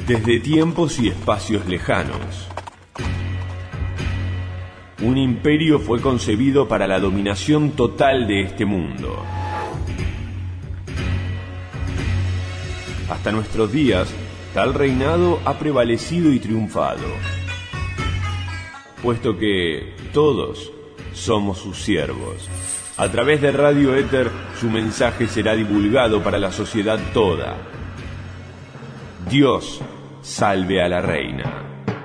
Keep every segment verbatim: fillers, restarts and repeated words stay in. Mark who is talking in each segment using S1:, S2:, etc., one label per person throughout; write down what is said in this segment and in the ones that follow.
S1: Desde tiempos y espacios lejanos, un imperio fue concebido para la dominación total de este mundo. Hasta nuestros días, tal reinado ha prevalecido y triunfado, puesto que todos somos sus siervos. A través de Radio Éter, su mensaje será divulgado para la sociedad toda. Dios salve a la reina.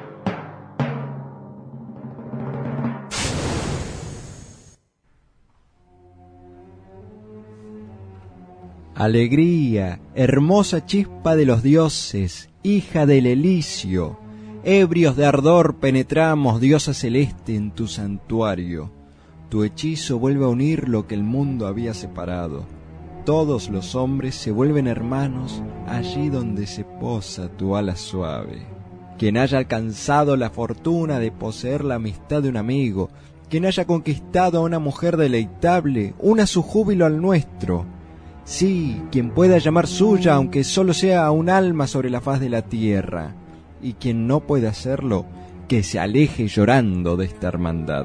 S2: Alegría, hermosa chispa de los dioses, hija del Elicio, ebrios de ardor penetramos, diosa celeste, en tu santuario. Tu hechizo vuelve a unir lo que el mundo había separado. Todos los hombres se vuelven hermanos allí donde se posa tu ala suave. Quien haya alcanzado la fortuna de poseer la amistad de un amigo, quien haya conquistado a una mujer deleitable, una su júbilo al nuestro. Sí, quien pueda llamar suya, aunque solo sea un alma sobre la faz de la tierra. Y quien no puede hacerlo, que se aleje llorando de esta hermandad.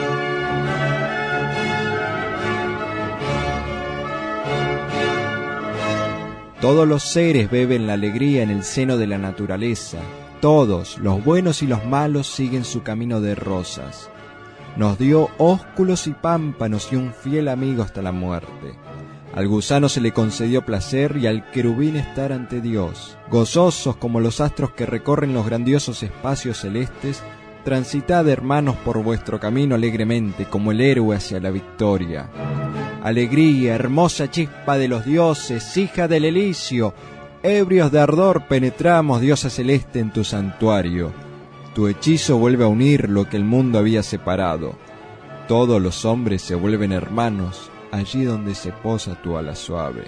S2: Todos los seres beben la alegría en el seno de la naturaleza. Todos, los buenos y los malos, siguen su camino de rosas. Nos dio ósculos y pámpanos y un fiel amigo hasta la muerte. Al gusano se le concedió placer y al querubín estar ante Dios. Gozosos como los astros que recorren los grandiosos espacios celestes, transitad, hermanos, por vuestro camino alegremente, como el héroe hacia la victoria. Alegría, hermosa chispa de los dioses, hija del Elicio, ebrios de ardor penetramos, diosa celeste, en tu santuario. Tu hechizo vuelve a unir lo que el mundo había separado. Todos los hombres se vuelven hermanos allí donde se posa tu ala suave.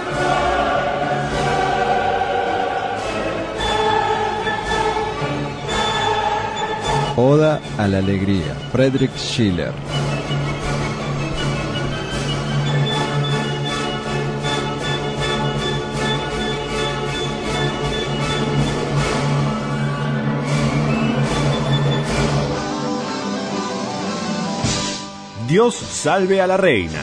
S2: Oda a la alegría, Friedrich Schiller.
S1: Dios salve a la reina.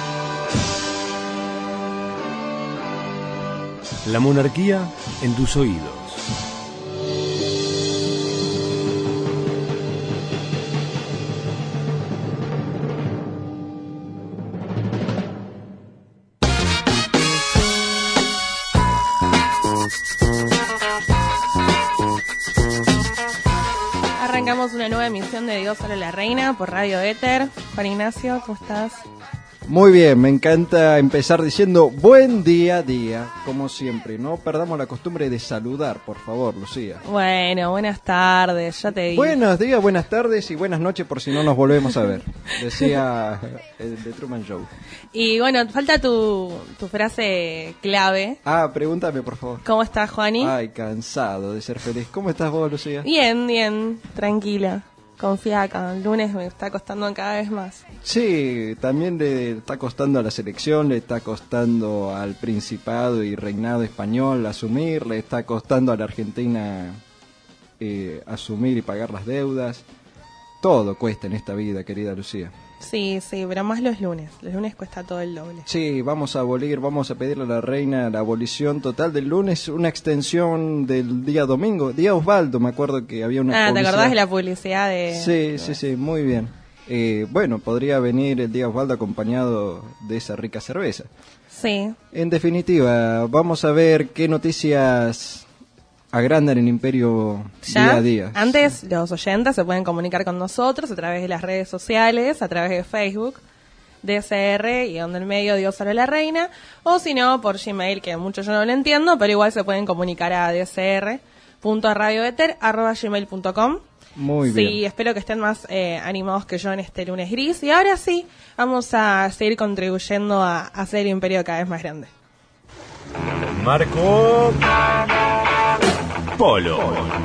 S1: La monarquía en tus oídos.
S3: Arrancamos una nueva emisión de Dios salve a la reina por Radio Éter. Juan Ignacio, ¿cómo estás?
S2: Muy bien, me encanta empezar diciendo buen día, día, como siempre. No perdamos la costumbre de saludar, por favor, Lucía.
S3: Bueno, buenas tardes, ya te digo.
S2: Buenos días, buenas tardes y buenas noches por si no nos volvemos a ver, decía el de Truman Show.
S3: Y bueno, falta tu, tu frase clave.
S2: Ah, pregúntame, por favor.
S3: ¿Cómo estás, Juani?
S2: Ay, cansado de ser feliz. ¿Cómo estás vos, Lucía?
S3: Bien, bien, tranquila. Confía acá, el lunes me está costando cada vez más.
S2: Sí, también le está costando a la selección, le está costando al Principado y Reinado Español asumir, le está costando a la Argentina eh, asumir y pagar las deudas. Todo cuesta en esta vida, querida Lucía.
S3: Sí, sí, pero más los lunes. Los lunes cuesta todo el doble.
S2: Sí, vamos a abolir, vamos a pedirle a la reina la abolición total del lunes, una extensión del día domingo. Día Osvaldo, me acuerdo que había una
S3: Ah,
S2: publicidad.
S3: ¿te acordás de la publicidad de...?
S2: Sí, sí, sí, muy bien. Eh, bueno, podría venir el día Osvaldo acompañado de esa rica cerveza.
S3: Sí.
S2: En definitiva, vamos a ver qué noticias agrandan el imperio
S3: ¿Ya?
S2: día a día.
S3: Antes, los oyentes se pueden comunicar con nosotros a través de las redes sociales, a través de Facebook, D S R y donde el medio Dios salve a la reina, o si no, por Gmail, que mucho yo no lo entiendo, pero igual se pueden comunicar a d s r punto radio eter arroba gmail punto com.
S2: Muy bien.
S3: Sí, espero que estén más eh, animados que yo en este lunes gris. Y ahora sí, vamos a seguir contribuyendo a, a hacer el imperio cada vez más grande.
S1: Marco Polo.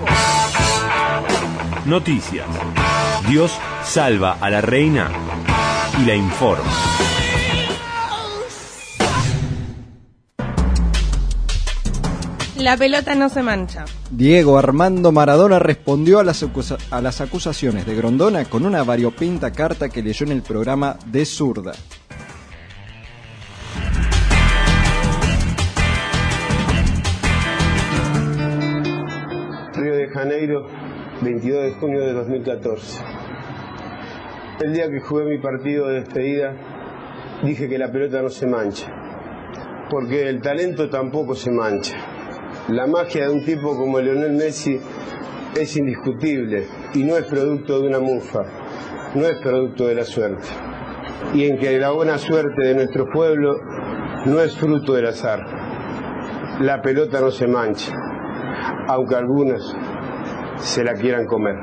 S1: Noticias. Dios salva a la reina y la informa.
S3: La pelota no se mancha.
S2: Diego Armando Maradona respondió a las, acusa- a las acusaciones de Grondona con una variopinta carta que leyó en el programa De Zurda.
S4: Río de Janeiro, veintidós de junio de dos mil catorce. El día que jugué mi partido de despedida, dije que la pelota no se mancha, porque el talento tampoco se mancha. La magia de un tipo como Lionel Messi es indiscutible y no es producto de una mufa, no es producto de la suerte. Y en que la buena suerte de nuestro pueblo no es fruto del azar. La pelota no se mancha, aunque algunos se la quieran comer.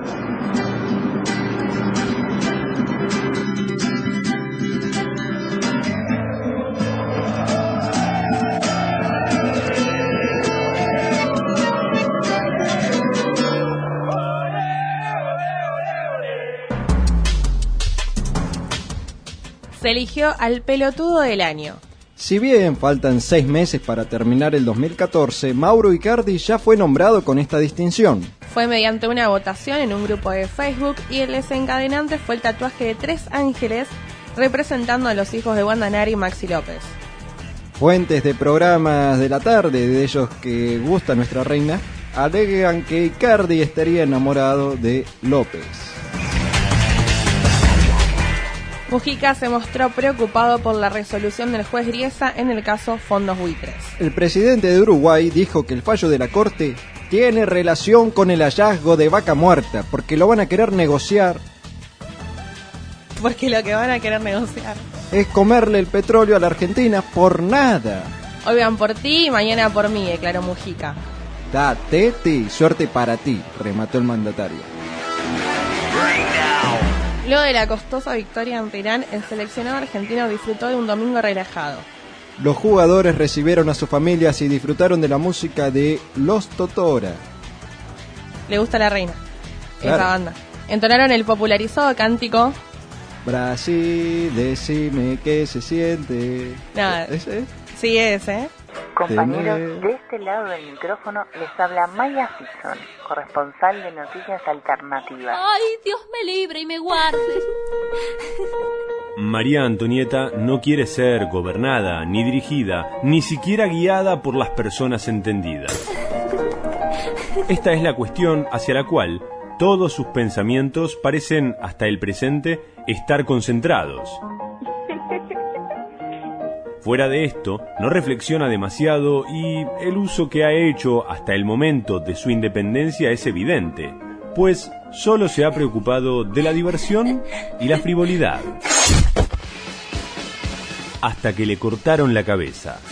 S3: Se eligió al pelotudo del año.
S2: Si bien faltan seis meses para terminar el dos mil catorce, Mauro Icardi ya fue nombrado con esta distinción.
S3: Fue mediante una votación en un grupo de Facebook y el desencadenante fue el tatuaje de tres ángeles representando a los hijos de Wanda Nara y Maxi López.
S2: Fuentes de programas de la tarde, de ellos que gusta nuestra reina, alegan que Icardi estaría enamorado de López.
S3: Mujica se mostró preocupado por la resolución del juez Griesa en el caso Fondos Buitres.
S2: El presidente de Uruguay dijo que el fallo de la Corte tiene relación con el hallazgo de Vaca Muerta, porque lo van a querer negociar.
S3: Porque lo que van a querer negociar
S2: Es comerle el petróleo a la Argentina por nada.
S3: hoy van por ti y mañana por mí, declaró Mujica.
S2: Da, Teti, suerte para ti, remató el mandatario.
S3: Luego de la costosa victoria ante Irán, el seleccionado argentino disfrutó de un domingo relajado.
S2: Los jugadores recibieron a sus familias y disfrutaron de la música de Los Totora.
S3: Le gusta la reina,
S2: Claro.
S3: esa banda. Entonaron el popularizado cántico.
S2: Brasil, decime qué se siente.
S3: Nada.
S2: ¿Ese es?
S3: Sí, es, ¿eh?
S5: Compañeros,
S2: Tener-
S5: de este lado del micrófono les habla Maya Fison, corresponsal de Noticias Alternativas.
S6: Ay, Dios me libre y me guarde.
S1: María Antonieta no quiere ser gobernada, ni dirigida, ni siquiera guiada por las personas entendidas. Esta es la cuestión hacia la cual todos sus pensamientos parecen, hasta el presente, estar concentrados. Fuera de esto, no reflexiona demasiado y el uso que ha hecho hasta el momento de su independencia es evidente, pues solo se ha preocupado de la diversión y la frivolidad. Hasta que le cortaron la cabeza.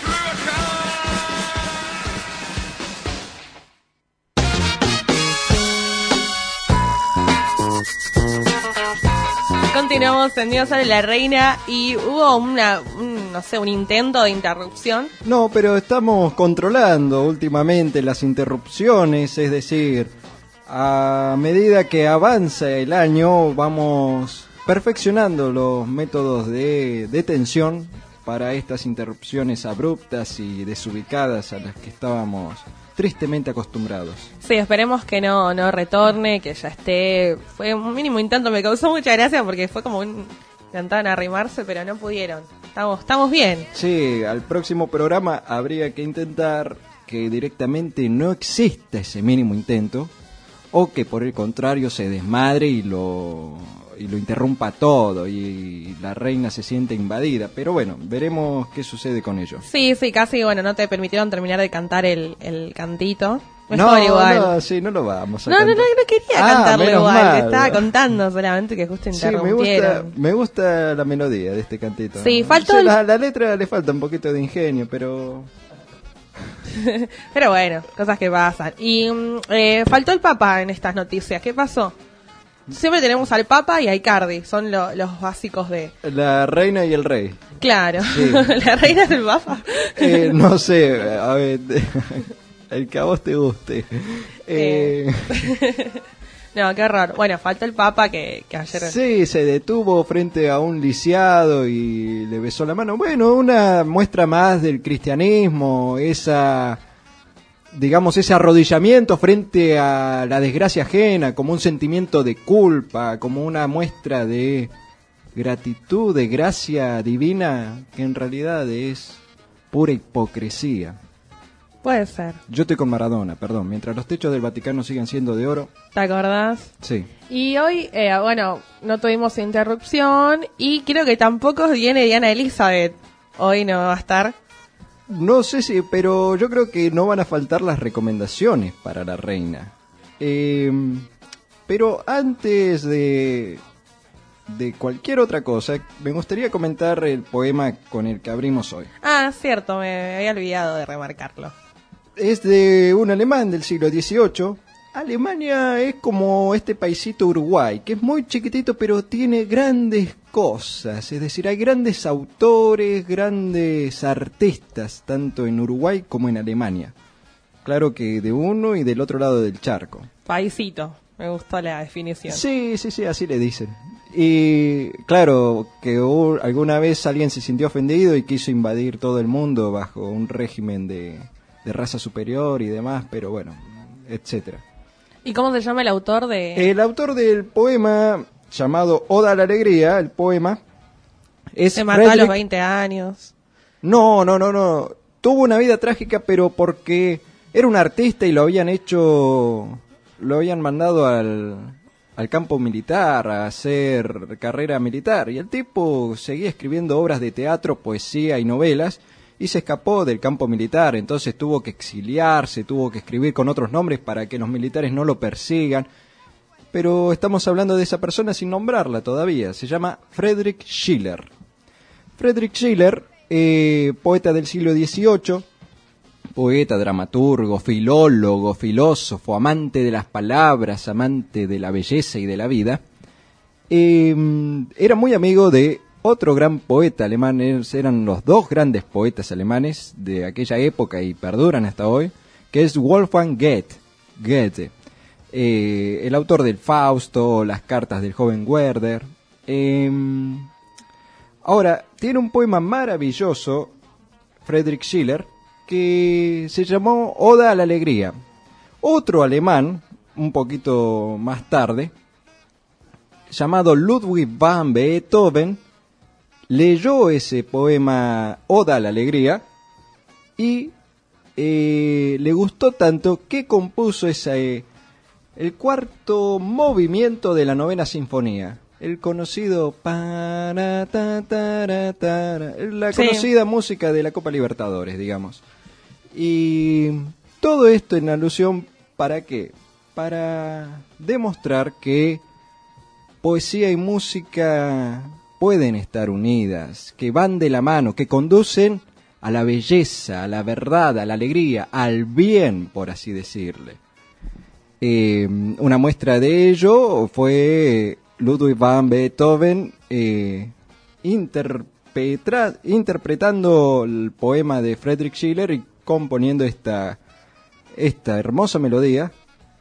S3: Continuamos en Dios sobre la reina y hubo una, un, no sé, un intento de interrupción.
S2: No, pero estamos controlando últimamente las interrupciones, es decir, a medida que avanza el año vamos perfeccionando los métodos de detención para estas interrupciones abruptas y desubicadas a las que estábamos tristemente acostumbrados.
S3: Sí, esperemos que no, no retorne, que ya esté. Fue un mínimo intento, me causó mucha gracia porque fue como un... intentaban arrimarse, pero no pudieron. Estamos, estamos bien.
S2: Sí, al próximo programa habría que intentar que directamente no exista ese mínimo intento, o que por el contrario se desmadre y lo, y lo interrumpa todo y la reina se siente invadida. Pero bueno, veremos qué sucede con ello.
S3: Sí, sí, casi, bueno, no te permitieron terminar de cantar el, el cantito.
S2: No,
S3: Mejor igual.
S2: no, sí, no lo vamos a
S3: No, no, no,
S2: cantar.
S3: no quería
S2: Ah,
S3: cantarlo
S2: menos
S3: igual.
S2: mal.
S3: Te estaba contando solamente que justo
S2: Sí, me gusta,
S3: interrumpieron.
S2: me gusta la melodía de este cantito.
S3: Sí, faltó
S2: Sí,
S3: el-
S2: la, la letra le falta un poquito de ingenio, pero...
S3: Pero bueno, cosas que pasan. Y mm, eh, faltó el Papa en estas noticias. ¿Qué pasó? Siempre tenemos al Papa y a Icardi. Son lo- los básicos de...
S2: La reina y el rey.
S3: Claro.
S2: Sí.
S3: La reina del Papa.
S2: Eh, no sé, a ver, el que a vos te guste. Eh,
S3: No, qué horror. Bueno, faltó el Papa que, que ayer...
S2: sí, se detuvo frente a un lisiado y le besó la mano. Bueno, una muestra más del cristianismo, esa digamos, ese arrodillamiento frente a la desgracia ajena, como un sentimiento de culpa, como una muestra de gratitud, de gracia divina, que en realidad es pura hipocresía.
S3: Puede ser.
S2: Yo estoy con Maradona, perdón. Mientras los techos del Vaticano sigan siendo de oro.
S3: ¿Te acordás?
S2: Sí.
S3: Y hoy, eh, bueno, no tuvimos interrupción y creo que tampoco viene Diana Elizabeth. Hoy no va a estar.
S2: No sé si, pero yo creo que no van a faltar las recomendaciones para la reina. Eh, pero antes de, de cualquier otra cosa, me gustaría comentar el poema con el que abrimos hoy.
S3: Ah, cierto, me había olvidado de remarcarlo.
S2: Es de un alemán del siglo dieciocho. Alemania es como este paisito Uruguay, que es muy chiquitito pero tiene grandes cosas. Es decir, hay grandes autores, grandes artistas, tanto en Uruguay como en Alemania. Claro que de uno y del otro lado del charco.
S3: Paisito, me gustó la definición.
S2: Sí, sí, sí, así le dicen. Y claro que hubo, alguna vez alguien se sintió ofendido y quiso invadir todo el mundo bajo un régimen de, de raza superior y demás, pero bueno, etcétera.
S3: ¿Y cómo se llama el autor de...?
S2: El autor del poema llamado Oda a la Alegría, el poema, es
S3: Se mató
S2: Friedrich...
S3: a los veinte años.
S2: No, no, no, no. Tuvo una vida trágica, pero porque era un artista y lo habían hecho... Lo habían mandado al, al campo militar a hacer carrera militar. Y el tipo seguía escribiendo obras de teatro, poesía y novelas... y se escapó del campo militar, entonces tuvo que exiliarse, tuvo que escribir con otros nombres para que los militares no lo persigan. Pero estamos hablando de esa persona sin nombrarla todavía, se llama Friedrich Schiller. Friedrich Schiller, eh, poeta del siglo dieciocho, poeta, dramaturgo, filólogo, filósofo, amante de las palabras, amante de la belleza y de la vida, eh, era muy amigo de otro gran poeta alemán. Eran los dos grandes poetas alemanes de aquella época y perduran hasta hoy, que es Wolfgang Goethe, Goethe eh, el autor del Fausto, las cartas del joven Werther. Eh, ahora, tiene un poema maravilloso, Friedrich Schiller, que se llamó Oda a la Alegría. Otro alemán, un poquito más tarde, llamado Ludwig van Beethoven, leyó ese poema Oda a la Alegría y eh, le gustó tanto que compuso ese, el cuarto movimiento de la novena sinfonía, el conocido para, ta, ta, ta, la
S3: Sí.
S2: conocida música de la Copa Libertadores, digamos. Y todo esto en alusión, ¿para qué? Para demostrar que poesía y música pueden estar unidas, que van de la mano, que conducen a la belleza, a la verdad, a la alegría, al bien, por así decirle. Eh, una muestra de ello fue Ludwig van Beethoven eh, interpreta, interpretando el poema de Friedrich Schiller y componiendo esta, esta hermosa melodía.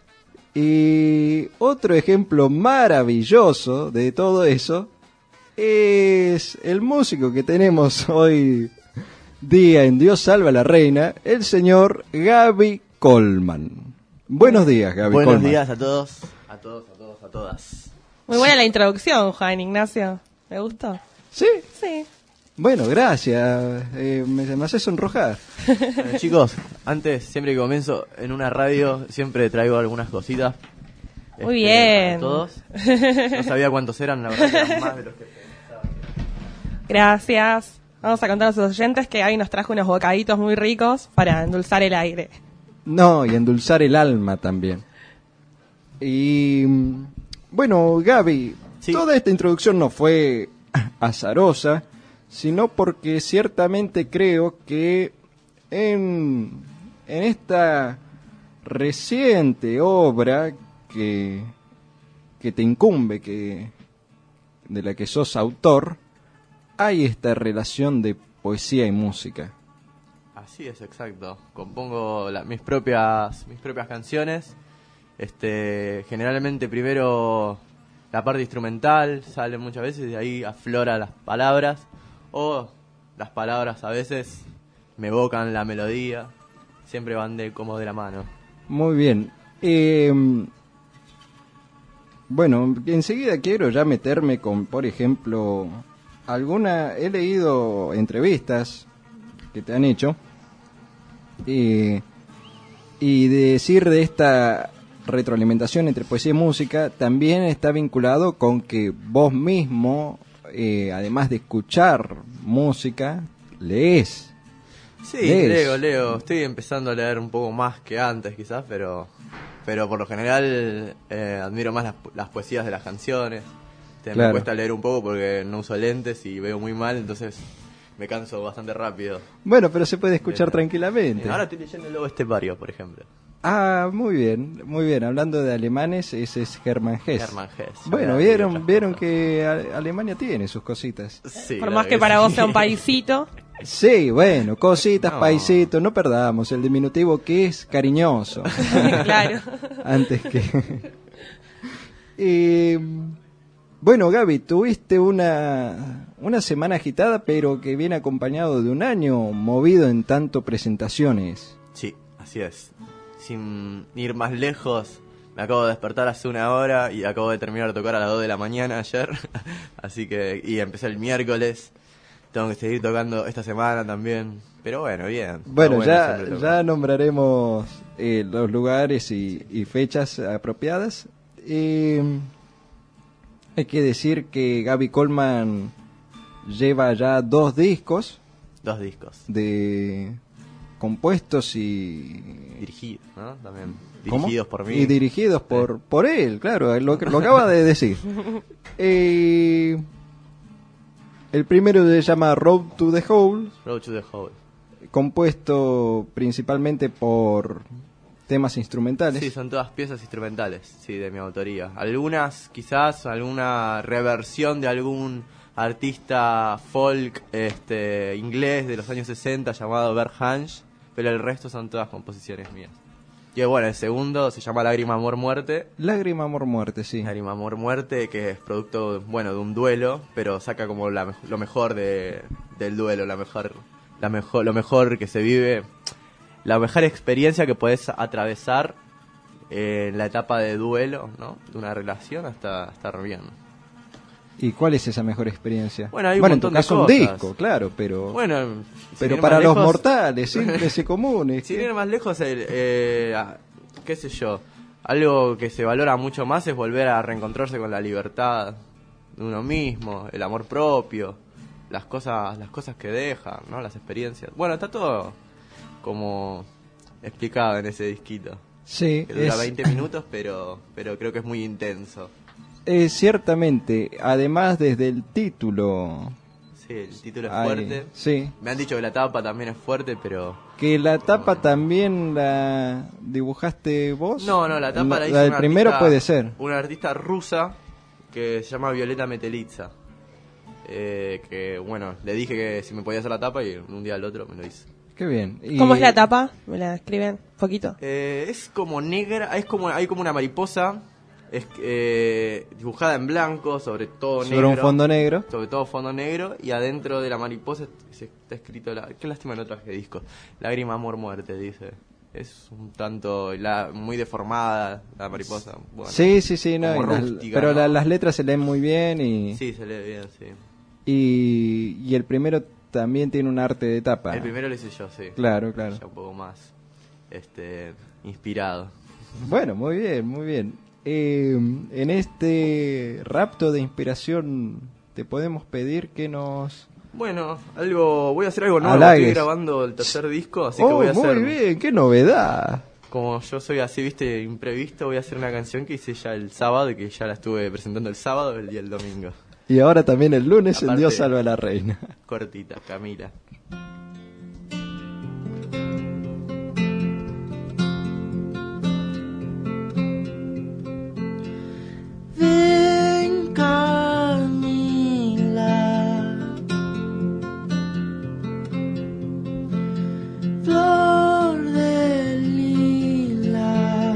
S2: Y otro ejemplo maravilloso de todo eso es el músico que tenemos hoy día en Dios salva a la reina, el señor Gaby Colman. Buenos días, Gaby
S7: Buenos
S2: Colman.
S7: días a todos, a todos, a todos, a todas.
S3: Muy buena la introducción, Juan Ignacio. ¿Me gustó?
S2: ¿Sí?
S3: Sí.
S2: Bueno, gracias. Eh, me, me hace sonrojar.
S7: Bueno, chicos, antes, siempre que comienzo en una radio, siempre traigo algunas cositas.
S3: Muy
S7: este,
S3: bien.
S7: para todos. No sabía cuántos eran, la verdad que eran más de los que pensaba.
S3: Gracias. Vamos a contar a los oyentes que Gaby nos trajo unos bocaditos muy ricos para endulzar el aire.
S2: No, y endulzar el alma también. Y bueno, Gaby,
S7: Sí.
S2: toda esta introducción no fue azarosa, sino porque ciertamente creo que en, en esta reciente obra que, que te incumbe, que, de la que sos autor, hay esta relación de poesía y música.
S7: Así es, exacto. Compongo la- mis propias mis propias canciones. Este, generalmente primero la parte instrumental sale muchas veces y de ahí aflora las palabras, o las palabras a veces me evocan la melodía. siempre van de como de la mano.
S2: Muy bien. Eh, bueno, enseguida quiero ya meterme con, por ejemplo, alguna... He leído entrevistas que te han hecho eh, y decir de esta retroalimentación entre poesía y música también está vinculado con que vos mismo, eh, además de escuchar música, lees.
S7: Sí,
S2: ¿Lees?
S7: leo, leo. Estoy empezando a leer un poco más que antes quizás, pero pero por lo general eh, admiro más las, las poesías de las canciones. Te,
S2: Claro.
S7: Me cuesta leer un poco porque no uso lentes y veo muy mal, entonces me canso bastante rápido.
S2: Bueno, pero se puede escuchar
S7: Pero-
S2: tranquilamente.
S7: Ahora estoy leyendo el Lobo Estepario, por ejemplo.
S2: Ah, muy bien, muy bien. Hablando de alemanes, ese es Hermann Hesse.
S7: Hermann Hesse.
S2: Bueno,
S7: Ya,
S2: vieron,
S7: otras
S2: vieron
S7: cosas.
S2: que A- Alemania tiene sus cositas.
S7: Sí,
S3: Por
S7: la
S3: más que
S7: verdad
S3: para vos
S7: sí.
S3: sea un paisito.
S2: Sí, bueno, cositas,
S7: No.
S2: paisito, no perdamos el diminutivo que es cariñoso.
S3: Claro.
S2: Antes que... Eh, bueno, Gaby, tuviste una, una semana agitada, pero que viene acompañado de un año movido en tanto presentaciones.
S7: Sí, así es. Sin ir más lejos, me acabo de despertar hace una hora y acabo de terminar de tocar a las dos de la mañana ayer. Así que, y empecé el miércoles. Tengo que seguir tocando esta semana también. Pero bueno, bien.
S2: Bueno,
S7: Está
S2: ya,
S7: siempre tocar.
S2: ya nombraremos eh, los lugares y, y fechas apropiadas. Eh, hay que decir que Gaby Coleman lleva ya dos discos
S7: Dos discos.
S2: de compuestos y
S7: Dirigidos, ¿no? También.
S2: ¿Cómo?
S7: Dirigidos por mí.
S2: Y dirigidos por, por él, claro, lo, que- lo acaba de decir. Eh, el primero se llama Road to the Hole,
S7: Road to the Hole.
S2: compuesto principalmente por temas instrumentales.
S7: Sí, son todas piezas instrumentales, sí, de mi autoría. Algunas, quizás, alguna reversión de algún artista folk este inglés de los años sesenta llamado Bert Hansch, pero el resto son todas composiciones mías. Y bueno, el segundo se llama Lágrima, Amor, Muerte.
S2: Lágrima, amor, muerte, sí.
S7: Lágrima, Amor, Muerte, que es producto, bueno, de un duelo, pero saca como la, mej- lo mejor de, del duelo, la mejor, la mejor, lo mejor que se vive, la mejor experiencia que podés atravesar eh, en la etapa de duelo, ¿no? De una relación hasta estar bien.
S2: ¿Y cuál es esa mejor experiencia?
S7: Bueno, hay un
S2: bueno, en tu
S7: montón de
S2: caso un
S7: cosas.
S2: disco, claro, pero
S7: Bueno, sin
S2: pero
S7: ir
S2: para
S7: más
S2: los
S7: lejos-
S2: mortales, simples y comunes.
S7: Sin
S2: ¿qué?
S7: ir más lejos, el, eh, ah, qué sé yo, algo que se valora mucho más es volver a reencontrarse con la libertad de uno mismo, el amor propio, las cosas, las cosas que dejan, ¿no? Las experiencias. Bueno, está todo como explicado en ese disquito.
S2: Sí,
S7: Que dura
S2: es,
S7: veinte minutos, pero, pero creo que es muy intenso.
S2: es ciertamente, además desde el título,
S7: Sí, el título es
S2: hay-
S7: fuerte.
S2: sí,
S7: Me han dicho que la tapa también es fuerte, pero...
S2: que la tapa también la dibujaste vos.
S7: No, no, la tapa la hizo
S2: del
S7: una
S2: primero
S7: artista-
S2: puede ser.
S7: Una artista rusa que se llama Violeta Metelitza. Eh, que, bueno, le dije que si me podía hacer la tapa y un día al otro me lo hizo.
S2: Qué bien. Y-
S3: ¿Cómo es la tapa? ¿Me la escriben un poquito?
S7: Eh, es como negra, es como hay como una mariposa es, eh, dibujada en blanco, sobre todo
S2: sobre
S7: negro.
S2: un fondo negro.
S7: Sobre todo fondo negro, y adentro de la mariposa se- está escrito, la, qué lástima no traje disco, Lágrima, Amor, Muerte, dice. Es un tanto la, muy deformada la mariposa. Bueno,
S2: Sí, sí, sí, no,
S7: como
S2: y las-
S7: rústica,
S2: pero
S7: ¿no?
S2: la- las letras se leen muy bien y,
S7: Sí, se lee bien, sí.
S2: y, y el primero también tiene un arte de tapa.
S7: El primero lo hice yo, sí.
S2: Claro, claro.
S7: Ya un poco más este inspirado.
S2: Bueno, muy bien, muy bien. Eh, en este rapto de inspiración te podemos pedir que nos...
S7: Bueno, algo voy a hacer algo nuevo.
S2: Halagues.
S7: Estoy grabando el tercer disco, así
S2: oh,
S7: que voy a
S2: muy
S7: hacer...
S2: bien, qué novedad.
S7: Como yo soy así, viste, imprevisto, voy a hacer una canción que hice ya el sábado y que ya la estuve presentando el sábado el día el domingo.
S2: Y ahora también el lunes el
S7: Aparte-
S2: Dios salva a la reina.
S7: Cortita, Camila.
S8: Ven, Camila, flor de lila,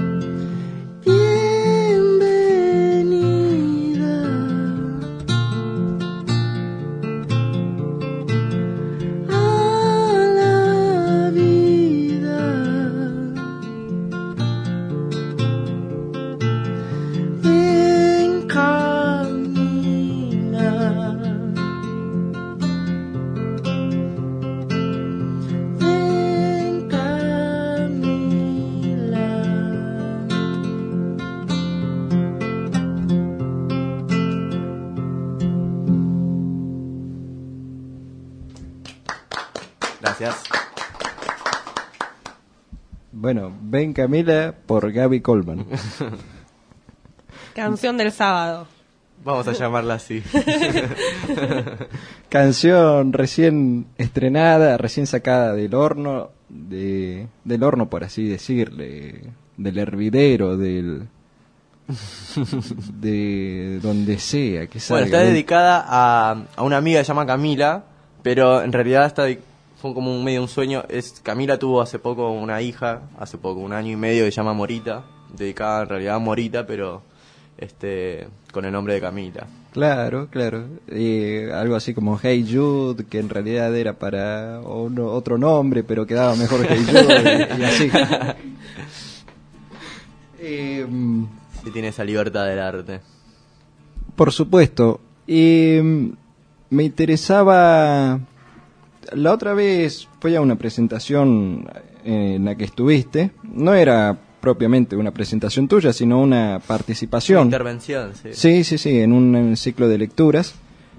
S8: bienvenida
S7: Gracias.
S2: Bueno, Ven Camila por Gaby Colman.
S3: Canción del sábado.
S7: Vamos a llamarla así.
S2: Canción recién estrenada, recién sacada del horno, de, del horno por así decirle, del hervidero, del de donde sea que salga.
S7: Bueno, está dedicada a, a una amiga que se llama Camila, pero en realidad está de- fue como un medio un sueño. Es Camila tuvo hace poco una hija, hace poco, un año y medio, que se llama Morita, dedicada en realidad a Morita, pero este con el nombre de Camila.
S2: Claro, claro. Eh, algo así como Hey Jude, que en realidad era para uno- otro nombre, pero quedaba mejor Hey Jude, y, y así. Eh,
S7: Si tiene esa libertad del arte.
S2: por supuesto. Eh, me interesaba... La otra vez fui a una presentación en la que estuviste. No era propiamente una presentación tuya, sino una participación.
S7: Intervención, sí.
S2: Sí, sí, sí, en un, en un ciclo de lecturas.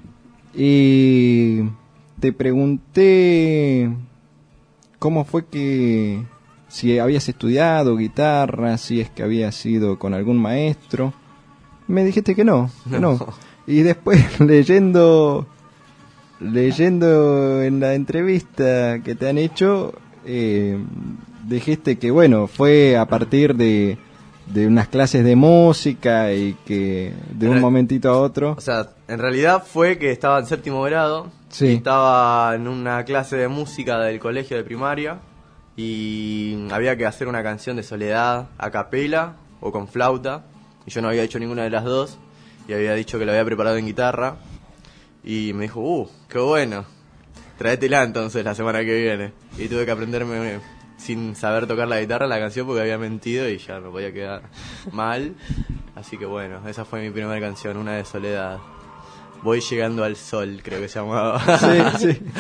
S2: Y te pregunté cómo fue que, si habías estudiado guitarra, si es que habías sido con algún maestro. Me dijiste que no, que no.
S7: No.
S2: Y después leyendo, leyendo en la entrevista que te han hecho, eh, dijiste que bueno, fue a partir de, de unas clases de música y que de un
S7: Re-
S2: momentito a otro.
S7: O sea, en realidad fue que estaba en séptimo grado.
S2: Sí.
S7: Y estaba en una clase de música del colegio de primaria. Y había que hacer una canción de Soledad a capela o con flauta. Y yo no había hecho ninguna de las dos. Y había dicho que lo había preparado en guitarra. Y me dijo, uh, qué bueno. Tráetela entonces la semana que viene. Y tuve que aprenderme, eh, sin saber tocar la guitarra, la canción porque había mentido y ya me podía quedar mal. Así que bueno, esa fue mi primera canción, una de Soledad. Voy llegando al sol, creo que se llamaba.
S2: Sí, sí.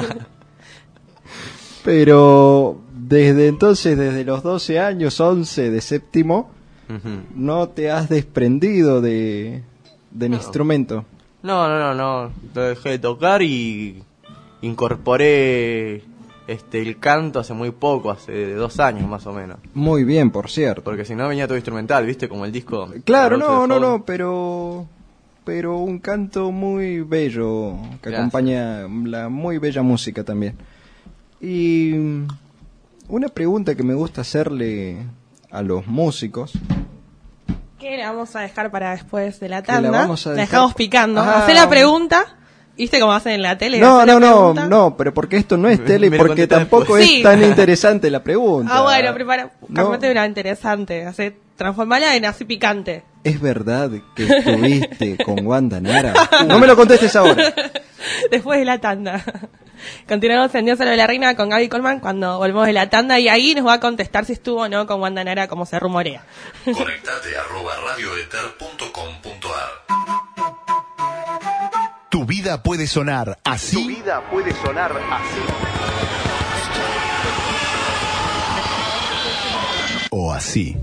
S2: Pero desde entonces, desde los doce años, once de séptimo,
S7: Ujú.
S2: no te has desprendido de del
S7: No.
S2: instrumento.
S7: No, no, no, no. Lo dejé de tocar y incorporé este el canto hace muy poco, hace dos años más o menos.
S2: Muy bien, por cierto.
S7: Porque si no venía todo instrumental, ¿viste? Como el disco.
S2: Claro,
S7: Rose
S2: no,
S7: de
S2: no,
S7: Fog.
S2: no, pero pero un canto muy bello que
S7: Gracias.
S2: acompaña la muy bella música también. Y mm, una pregunta que me gusta hacerle a los músicos.
S3: ¿Qué le vamos a dejar para después de la
S2: Que la
S3: tanda?
S2: vamos a
S3: La
S2: dejar-
S3: dejamos picando.
S2: Ah.
S3: Hacé la pregunta. ¿Viste cómo hacen en la tele?
S2: No,
S3: Hacé la
S2: no, no,
S3: pregunta.
S2: no, pero porque esto no es tele y
S7: Me lo
S2: porque
S7: contestás
S2: tampoco
S7: después.
S2: es
S3: Sí.
S2: tan interesante la pregunta.
S3: Ah, bueno, prepara.
S2: No.
S3: Cambiate una interesante. Hace, transformala en así picante.
S2: ¿Es verdad que estuviste con Wanda Nara? No me lo contestes ahora.
S3: Después de la tanda. Continuamos en Dios a la Reina con Gaby Colman cuando volvemos de la tanda y ahí nos va a contestar si estuvo o no con Wanda Nara como se rumorea.
S9: Conectate arroba radioether punto com punto ar. Tu vida puede sonar así. Tu vida puede sonar así. O así.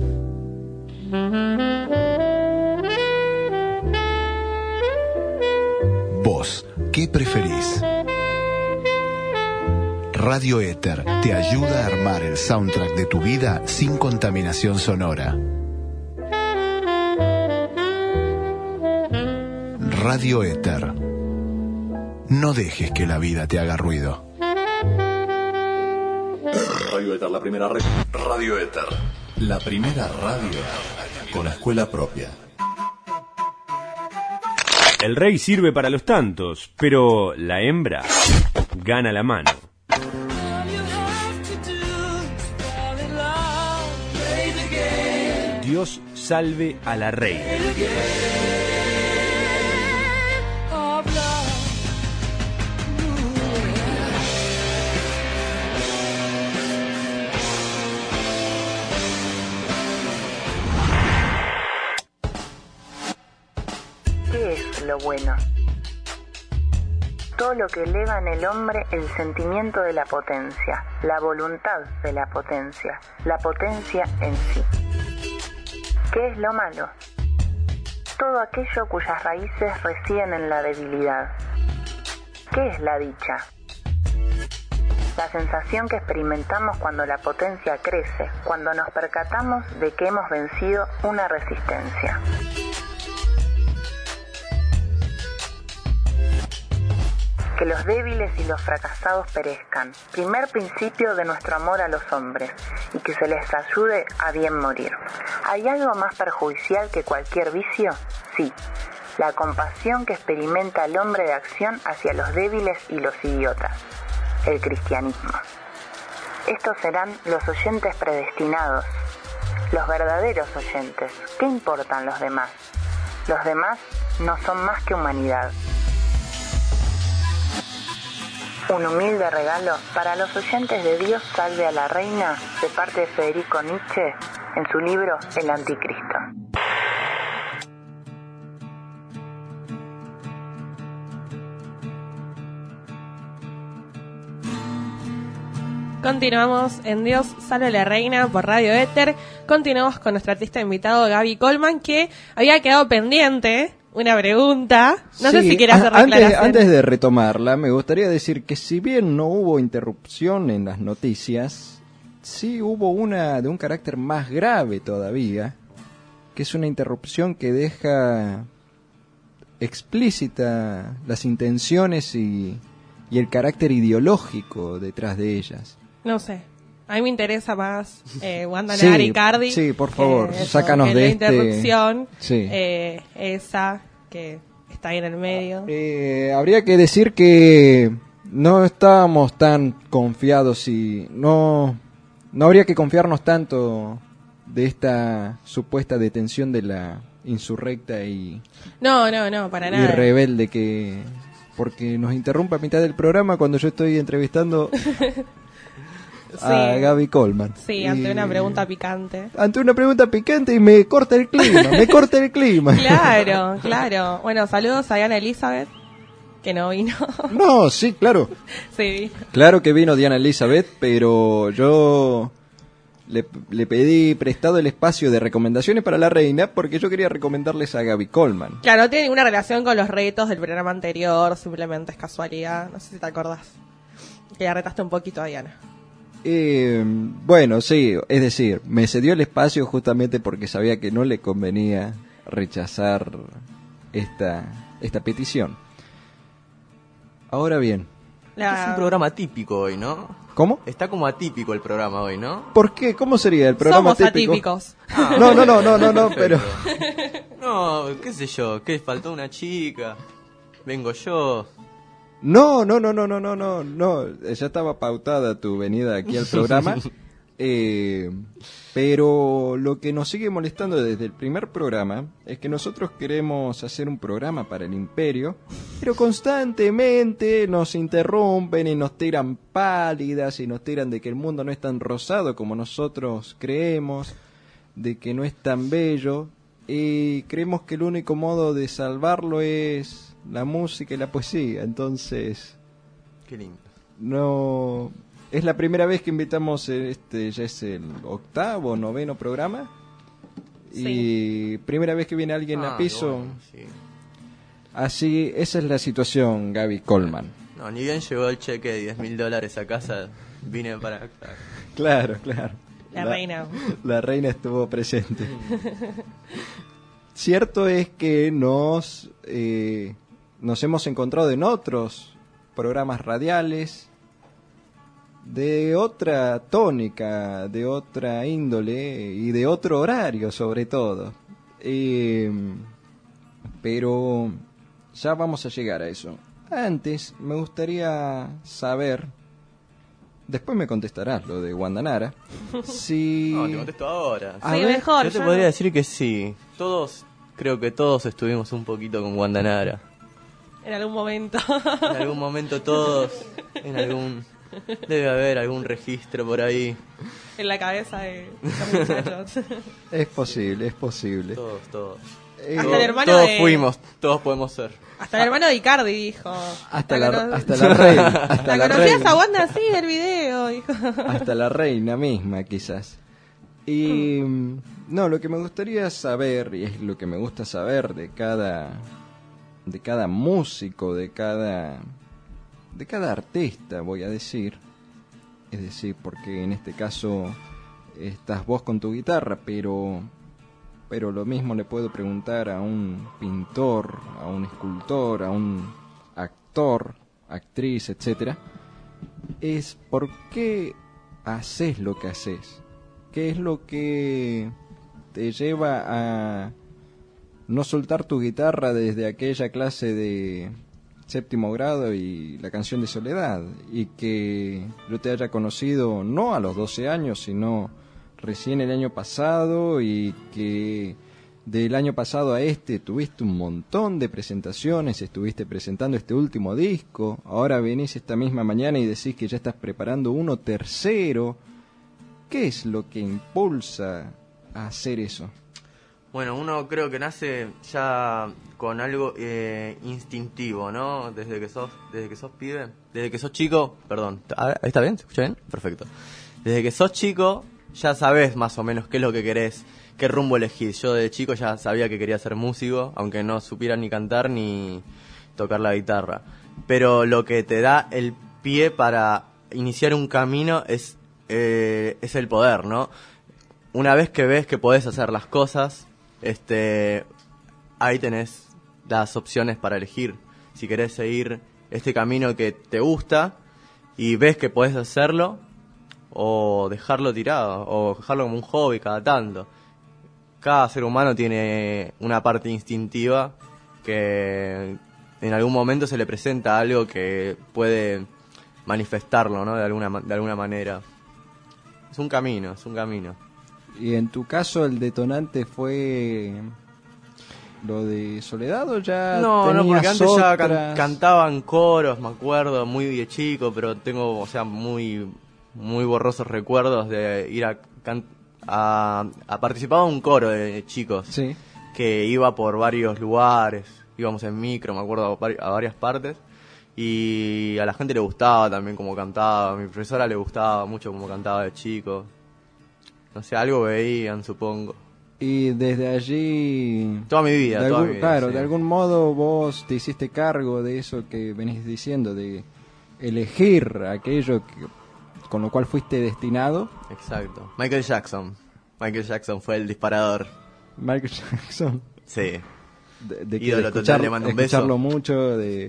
S9: Vos, ¿qué preferís? Radio Éter te ayuda a armar el soundtrack de tu vida sin contaminación sonora. Radio Éter. No dejes que la vida te haga ruido. Radio Éter, la primera red. Radio Éter, la primera radio con escuela propia.
S1: El rey sirve para los tantos, pero la hembra gana la mano. Dios salve a la reina.
S5: ¿Qué es lo bueno? Todo lo que eleva en el hombre el sentimiento de la potencia, la voluntad de la potencia, la potencia en sí. ¿Qué es lo malo? Todo aquello cuyas raíces residen en la debilidad. ¿Qué es la dicha? La sensación que experimentamos cuando la potencia crece, cuando nos percatamos de que hemos vencido una resistencia. Que los débiles y los fracasados perezcan, primer principio de nuestro amor a los hombres, y que se les ayude a bien morir. ¿Hay algo más perjudicial que cualquier vicio? Sí, la compasión que experimenta el hombre de acción hacia los débiles y los idiotas, el cristianismo. Estos serán los oyentes predestinados, los verdaderos oyentes. ¿Qué importan los demás? Los demás no son más que humanidad. Un humilde regalo para los oyentes de Dios salve a la reina, de parte de Federico Nietzsche, en su libro El Anticristo.
S3: Continuamos en Dios salve a la reina por Radio Éter. Continuamos con nuestro artista invitado Gaby Colman, que había quedado pendiente una pregunta. No
S2: sí,
S3: sé si quiere hacer
S2: antes,
S3: declaración.
S2: antes de retomarla, me gustaría decir que si bien no hubo interrupción en las noticias, sí hubo una de un carácter más grave todavía, que es una interrupción que deja explícita las intenciones y, y el carácter ideológico detrás de ellas.
S3: No sé. A mí me interesa más eh, Wanda
S2: Sí,
S3: Nara y Cardi.
S2: sí, por favor,
S3: eso,
S2: sácanos
S3: que
S2: de
S3: la
S2: este-
S3: interrupción,
S2: Sí.
S3: eh, esa que está ahí en el medio.
S2: Eh, habría que decir que no estábamos tan confiados y no, no habría que confiarnos tanto de esta supuesta detención de la insurrecta y,
S3: No, no, no, para
S2: y
S3: nada.
S2: rebelde que... porque nos interrumpe a mitad del programa cuando yo estoy entrevistando a
S3: Sí.
S2: Gaby Colman.
S3: Sí, ante
S2: Y-
S3: una pregunta picante.
S2: Ante una pregunta picante y me corta el clima, me corta el clima.
S3: Claro, claro. Bueno, saludos a Diana Elizabeth, que no vino.
S2: No, sí, claro.
S3: Sí.
S2: Claro que vino Diana Elizabeth, pero yo le, le pedí prestado el espacio de recomendaciones para la reina porque yo quería recomendarles a Gaby Colman.
S3: Claro, no tiene ninguna relación con los retos del programa anterior, simplemente es casualidad. No sé si te acordás. Que la retaste un poquito a Diana.
S2: Eh, bueno, sí, es decir, me cedió el espacio justamente porque sabía que no le convenía rechazar esta, esta petición. Ahora bien,
S3: La-
S7: Es un programa atípico hoy, ¿no?
S2: ¿cómo?
S7: Está como atípico el programa hoy, ¿no?
S2: ¿Por qué? ¿Cómo sería el programa
S3: Somos
S2: típico?
S3: atípicos.
S7: Ah,
S2: No, no, no, no, no, no, pero...
S7: perfecto. No, qué sé yo, que faltó una chica. Vengo yo.
S2: No, no, no, no, no, no, no, no, ya estaba pautada tu venida aquí al programa, eh, pero lo que nos sigue molestando desde el primer programa es que nosotros queremos hacer un programa para el Imperio, pero constantemente nos interrumpen y nos tiran pálidas y nos tiran de que el mundo no es tan rosado como nosotros creemos, de que no es tan bello, y creemos que el único modo de salvarlo es la música y la poesía. Entonces,
S7: Qué lindo.
S2: no es la primera vez que invitamos, este ya es el octavo, noveno programa, y primera vez que viene alguien
S7: Ah,
S2: a piso.
S7: bueno, sí.
S2: Así, esa es la situación, Gaby Colman.
S7: No, ni bien llegó el cheque de diez mil dólares a casa, vine para acá.
S2: Claro, claro.
S3: La reina.
S2: La reina estuvo presente. Cierto es que nos eh, nos hemos encontrado en otros programas radiales de otra tónica, de otra índole y de otro horario sobre todo. Eh, pero ya vamos a llegar a eso. Antes me gustaría saber, después me contestarás lo de Wanda Nara, si...
S7: No, te contesto ahora.
S2: A
S3: Sí,
S2: ver,
S3: mejor.
S7: Yo te
S3: yo
S7: podría
S3: no-
S7: decir que sí. Todos, creo que todos estuvimos un poquito con Wanda Nara.
S3: En algún momento.
S7: En algún momento todos, en algún... Debe haber algún registro por ahí.
S3: En la cabeza de los muchachos.
S2: es posible, es posible.
S7: Todos, todos.
S2: Eh,
S3: Hasta
S7: Todos-
S3: el hermano
S7: todos
S3: de-
S7: fuimos, todos podemos ser.
S3: Hasta el hermano de Icardi dijo.
S2: hasta la,
S3: cono-
S2: hasta la reina, hasta
S3: ¿La
S2: la
S3: conocías
S2: reina.
S3: a Wanda? Sí, del video, dijo.
S2: Hasta la reina misma, quizás. Y mm, no, lo que me gustaría saber, y es lo que me gusta saber de cada de cada músico, de cada de cada artista, voy a decir, Es decir, porque en este caso estás vos con tu guitarra, pero, pero lo mismo le puedo preguntar a un pintor, a un escultor, a un actor, actriz, etcétera, es por qué haces lo que haces. ¿Qué es lo que te lleva a no soltar tu guitarra desde aquella clase de séptimo grado y la canción de Soledad, y que yo te haya conocido no a los doce años, sino recién el año pasado, y que del año pasado a este tuviste un montón de presentaciones, estuviste presentando este último disco, ahora venís esta misma mañana y decís que ya estás preparando uno tercero? ¿Qué es lo que impulsa a hacer eso?
S7: Bueno, uno creo que nace ya con algo eh, instintivo, ¿no? Desde que sos, desde que sos pibe, desde que sos chico, perdón, ¿ahí está bien? ¿Se escucha bien? Perfecto. Desde que sos chico ya sabés más o menos qué es lo que querés, qué rumbo elegís. Yo de chico ya sabía que quería ser músico, aunque no supiera ni cantar ni tocar la guitarra. Pero lo que te da el pie para iniciar un camino es, eh, es el poder, ¿no? Una vez que ves que podés hacer las cosas, este, ahí tenés las opciones para elegir. Si querés seguir este camino que te gusta y ves que podés hacerlo, o dejarlo tirado, o dejarlo como un hobby cada tanto. Cada ser humano tiene una parte instintiva que en algún momento se le presenta algo que puede manifestarlo, ¿no? De alguna, de alguna manera. Es un camino, es un camino.
S2: ¿Y en tu caso el detonante fue lo de Soledad o ya
S7: No, no, porque antes
S2: otras?
S7: ya can, cantaban coros, me acuerdo, muy de chico, pero tengo, o sea, muy muy borrosos recuerdos de ir a, can, a, a participar en un coro de chicos.
S2: Sí.
S7: Que iba por varios lugares, íbamos en micro, me acuerdo, a, a varias partes, y a la gente le gustaba también como cantaba, a mi profesora le gustaba mucho como cantaba de chico. No sé, algo veían, supongo.
S2: Y desde allí...
S7: Toda mi vida,
S2: de
S7: toda
S2: algún,
S7: mi vida.
S2: Claro,
S7: sí.
S2: de algún modo vos te hiciste cargo de eso que venís diciendo, de elegir aquello que, con lo cual fuiste destinado.
S7: Exacto. Michael Jackson. Michael Jackson fue el disparador.
S2: Michael Jackson.
S7: Sí.
S2: De, de, que
S7: Ídolo
S2: de escuchar,
S7: total, le mando un beso.
S2: escucharlo mucho, de...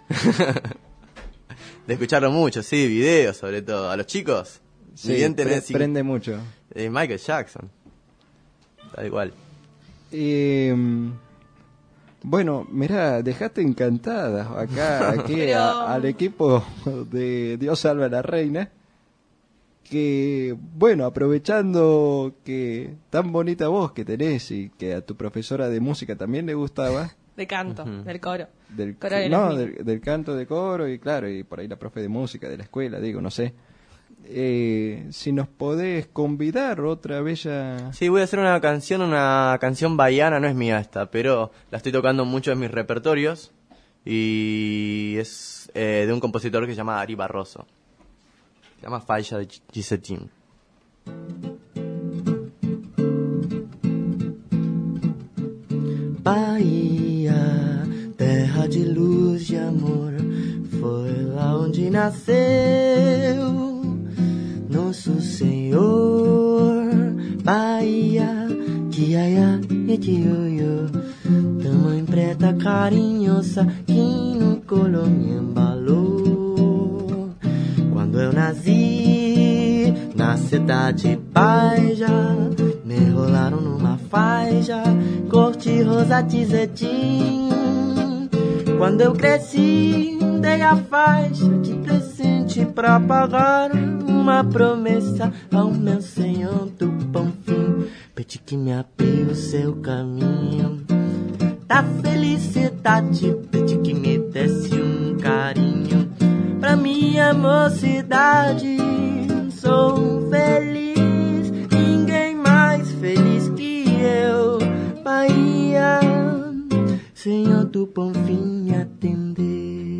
S7: de escucharlo mucho, sí, videos sobre todo. A los chicos.
S2: Sí,
S7: bien
S2: pre-
S7: tenés
S2: prende mucho.
S7: Eh, Michael Jackson. Tal igual.
S2: Eh, bueno, mirá, dejaste encantada acá, aquí
S3: Pero...
S2: a- al equipo de Dios salva a la reina, que, bueno, aprovechando que tan bonita voz que tenés y que a tu profesora de música también le gustaba,
S3: De canto,
S7: Ujú.
S3: del coro.
S2: del,
S3: Coro de
S2: no,
S3: los
S2: del, del canto de coro y claro, y por ahí la profe de música de la escuela, digo, no sé. Eh, si nos podés convidar otra bella...
S7: Sí, voy a hacer una canción, una canción baiana, no es mía esta, pero la estoy tocando mucho en mis repertorios y es eh, de un compositor que se llama Ari Barroso. Se llama Faixa de Gisetim.
S8: Bahia, terra de luz, de amor, foi lá onde nasceu Nosso Senhor. Bahia, Kiaya e Tioyo, tamanho preta carinhosa que no colo me embalou. Quando eu nasci na cidade Baija, me enrolaram numa faixa, cor de rosa de cetim. Quando eu cresci, dei a faixa de presente pra pagar uma promessa ao meu Senhor do Bonfim. Pedi que me abri o seu caminho da felicidade, pedi que me desse um carinho pra minha mocidade. Sou feliz, ninguém mais feliz que eu. Bahia, Senhor do Bonfim me atendeu.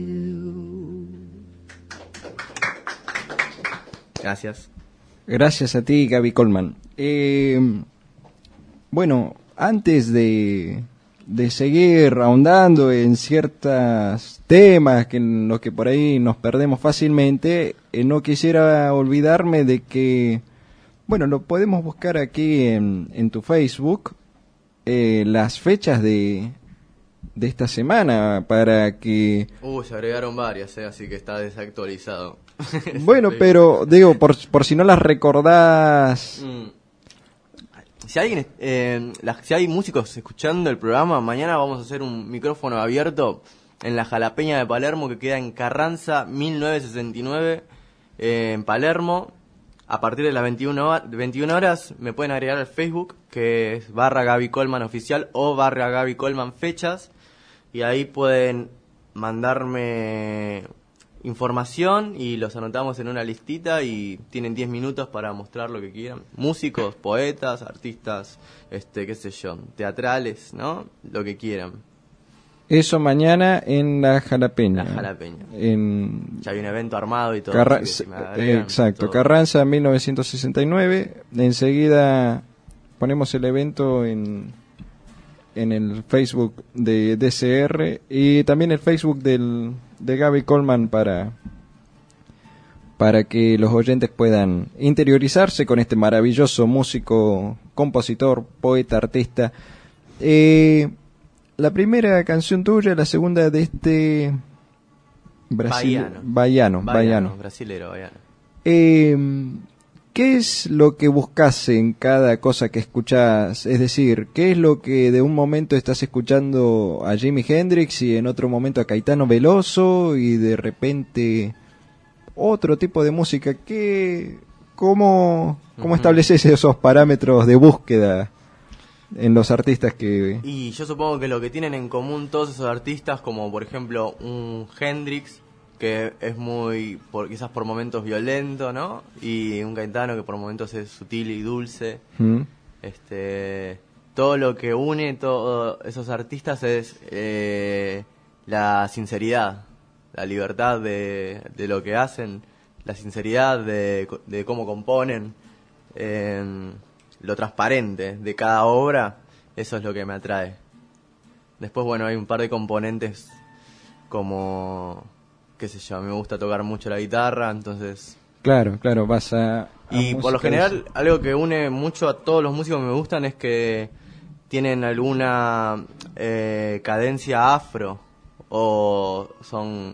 S7: Gracias.
S2: Gracias a ti, Gaby Colman. Eh, bueno, antes de, de seguir ahondando en ciertos temas que en los que por ahí nos perdemos fácilmente, eh, no quisiera olvidarme de que, bueno, lo podemos buscar aquí en, en tu Facebook, eh, las fechas de, de esta semana para que...
S7: Uh, se agregaron varias, eh, así que está desactualizado.
S2: Bueno, pero digo, por, por si no las recordás...
S7: Mm. Si, alguien, eh, la, si hay músicos escuchando el programa, mañana vamos a hacer un micrófono abierto en la Jalapeña de Palermo, que queda en Carranza mil novecientos sesenta y nueve, eh, en Palermo. A partir de las veintiuna horas me pueden agregar al Facebook, que es barra Gaby Colman oficial o barra Gaby Colman fechas, y ahí pueden mandarme información y los anotamos en una listita y tienen diez minutos para mostrar lo que quieran. Músicos, poetas, artistas, este, qué sé yo, teatrales, ¿no? Lo que quieran.
S2: Eso mañana en la Jalapeña.
S7: La Jalapeña.
S2: En...
S7: Ya hay un evento armado y todo.
S2: Carra...
S7: Si me agregan,
S2: Exacto,
S7: todo.
S2: Carranza mil novecientos sesenta y nueve. Enseguida ponemos el evento en, en el Facebook de D C R y también el Facebook del... de Gaby Colman para para que los oyentes puedan interiorizarse con este maravilloso músico, compositor, poeta, artista. Eh, la primera canción tuya, la segunda de este Brasil...
S7: Baiano.
S2: Baiano, Baiano.
S7: Brasilero, Baiano.
S2: Eh, ¿Qué es lo que buscas en cada cosa que escuchas? Es decir, ¿qué es lo que de un momento estás escuchando a Jimi Hendrix y en otro momento a Caetano Veloso y de repente otro tipo de música? ¿Qué, cómo, cómo uh-huh. estableces esos parámetros de búsqueda en los artistas que...?
S7: Y yo supongo que lo que tienen en común todos esos artistas, como por ejemplo un Hendrix, que es muy, por, quizás por momentos violento, ¿no? Y un Caetano que por momentos es sutil y dulce. Mm. Este, todo lo que une todos esos artistas es eh, la sinceridad, la libertad de, de lo que hacen, la sinceridad de, de cómo componen, eh, lo transparente de cada obra. Eso es lo que me atrae. Después, bueno, hay un par de componentes como... qué sé yo, a mí me gusta tocar mucho la guitarra, entonces...
S2: Claro, claro, vas a... a
S7: y por lo general, de... algo que une mucho a todos los músicos que me gustan es que tienen alguna eh, cadencia afro, o son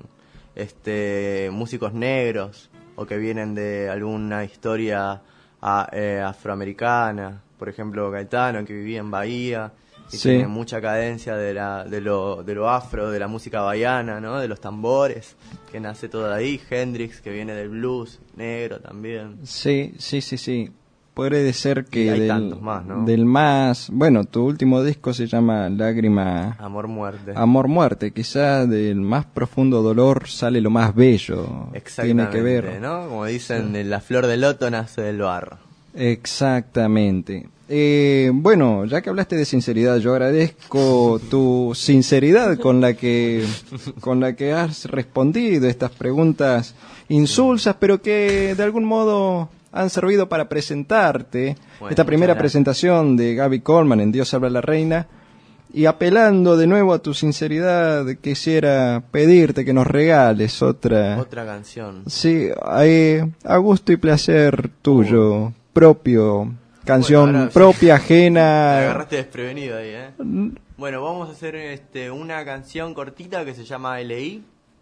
S7: este músicos negros, o que vienen de alguna historia a, eh, afroamericana. Por ejemplo, Caetano, que vivía en Bahía... y sí. Tiene mucha cadencia de la de lo de lo afro, de la música baiana, ¿no? De los tambores, que nace todo de ahí. Hendrix, que viene del blues negro también.
S2: Sí, sí, sí, sí. Puede ser que
S7: y hay
S2: del,
S7: tantos más, ¿no?
S2: Del más, bueno, tu último disco se llama Lágrima,
S7: Amor Muerte.
S2: Amor Muerte, quizá del más profundo dolor sale lo más bello.
S7: Exactamente,
S2: tiene que ver,
S7: ¿no? Como dicen, sí. La flor del loto nace del barro.
S2: Exactamente. Eh, bueno, ya que hablaste de sinceridad, yo agradezco tu sinceridad con la que con la que has respondido estas preguntas insulsas, pero que de algún modo han servido para presentarte. Bueno, esta primera presentación de Gaby Colman en Dios habla la reina, y apelando de nuevo a tu sinceridad, quisiera pedirte que nos regales otra
S7: otra canción.
S2: Sí, eh, a gusto y placer tuyo, uh. propio. Canción bueno, propia, sí. ajena.
S7: Me agarraste desprevenido ahí, ¿eh? Bueno, vamos a hacer este una canción cortita que se llama L I,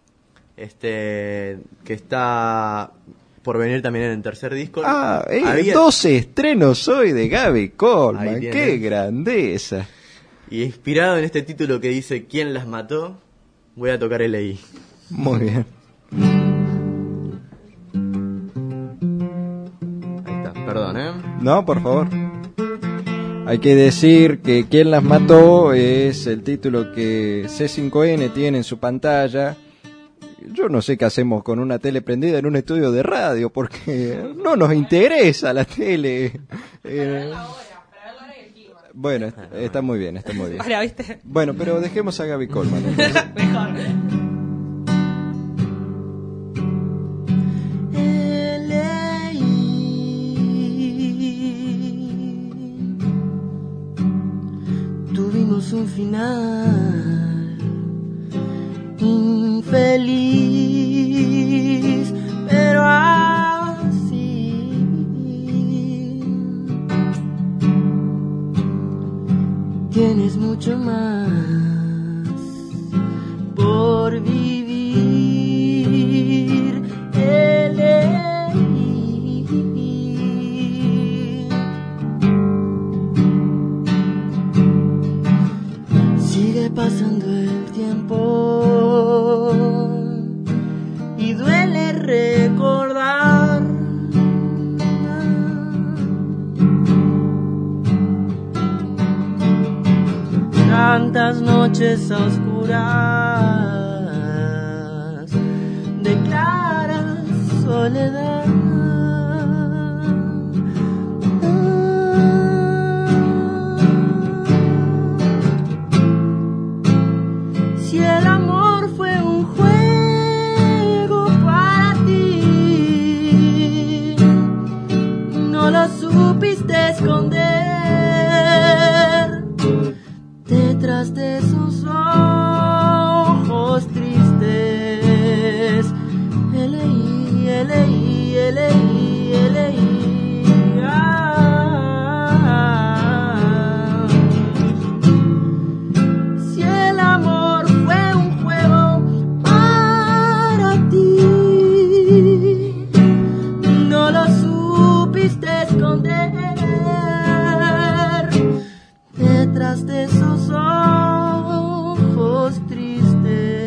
S7: este, que está por venir también en el tercer disco.
S2: Ah, eh, Había... doce estrenos hoy de Gaby Colman, qué grandeza.
S7: Y inspirado en este título que dice ¿Quién las mató?, voy a tocar L I.
S2: Muy bien.
S7: Perdón, ¿eh?
S2: No, por favor. Hay que decir que ¿Quién las mató? Es el título que C cinco N tiene en su pantalla. Yo no sé qué hacemos con una tele prendida en un estudio de radio, porque no nos interesa la tele. Eh, bueno, está muy bien, está muy bien.
S3: Ahora, ¿viste?
S2: Bueno, pero dejemos a Gaby Colman.
S3: Mejor.
S8: un final infeliz, pero así tienes mucho más por vivir. Elegí. Sigue pasando el tiempo y duele recordar tantas noches oscuras de clara soledad. Si el amor fue un juego para ti, no lo supiste esconder detrás de esos ojos tristes. Eleí, eleí, eleí, eleí. Ah. Si el amor fue un juego para ti, no lo supiste esconder detrás de esos ojos tristes.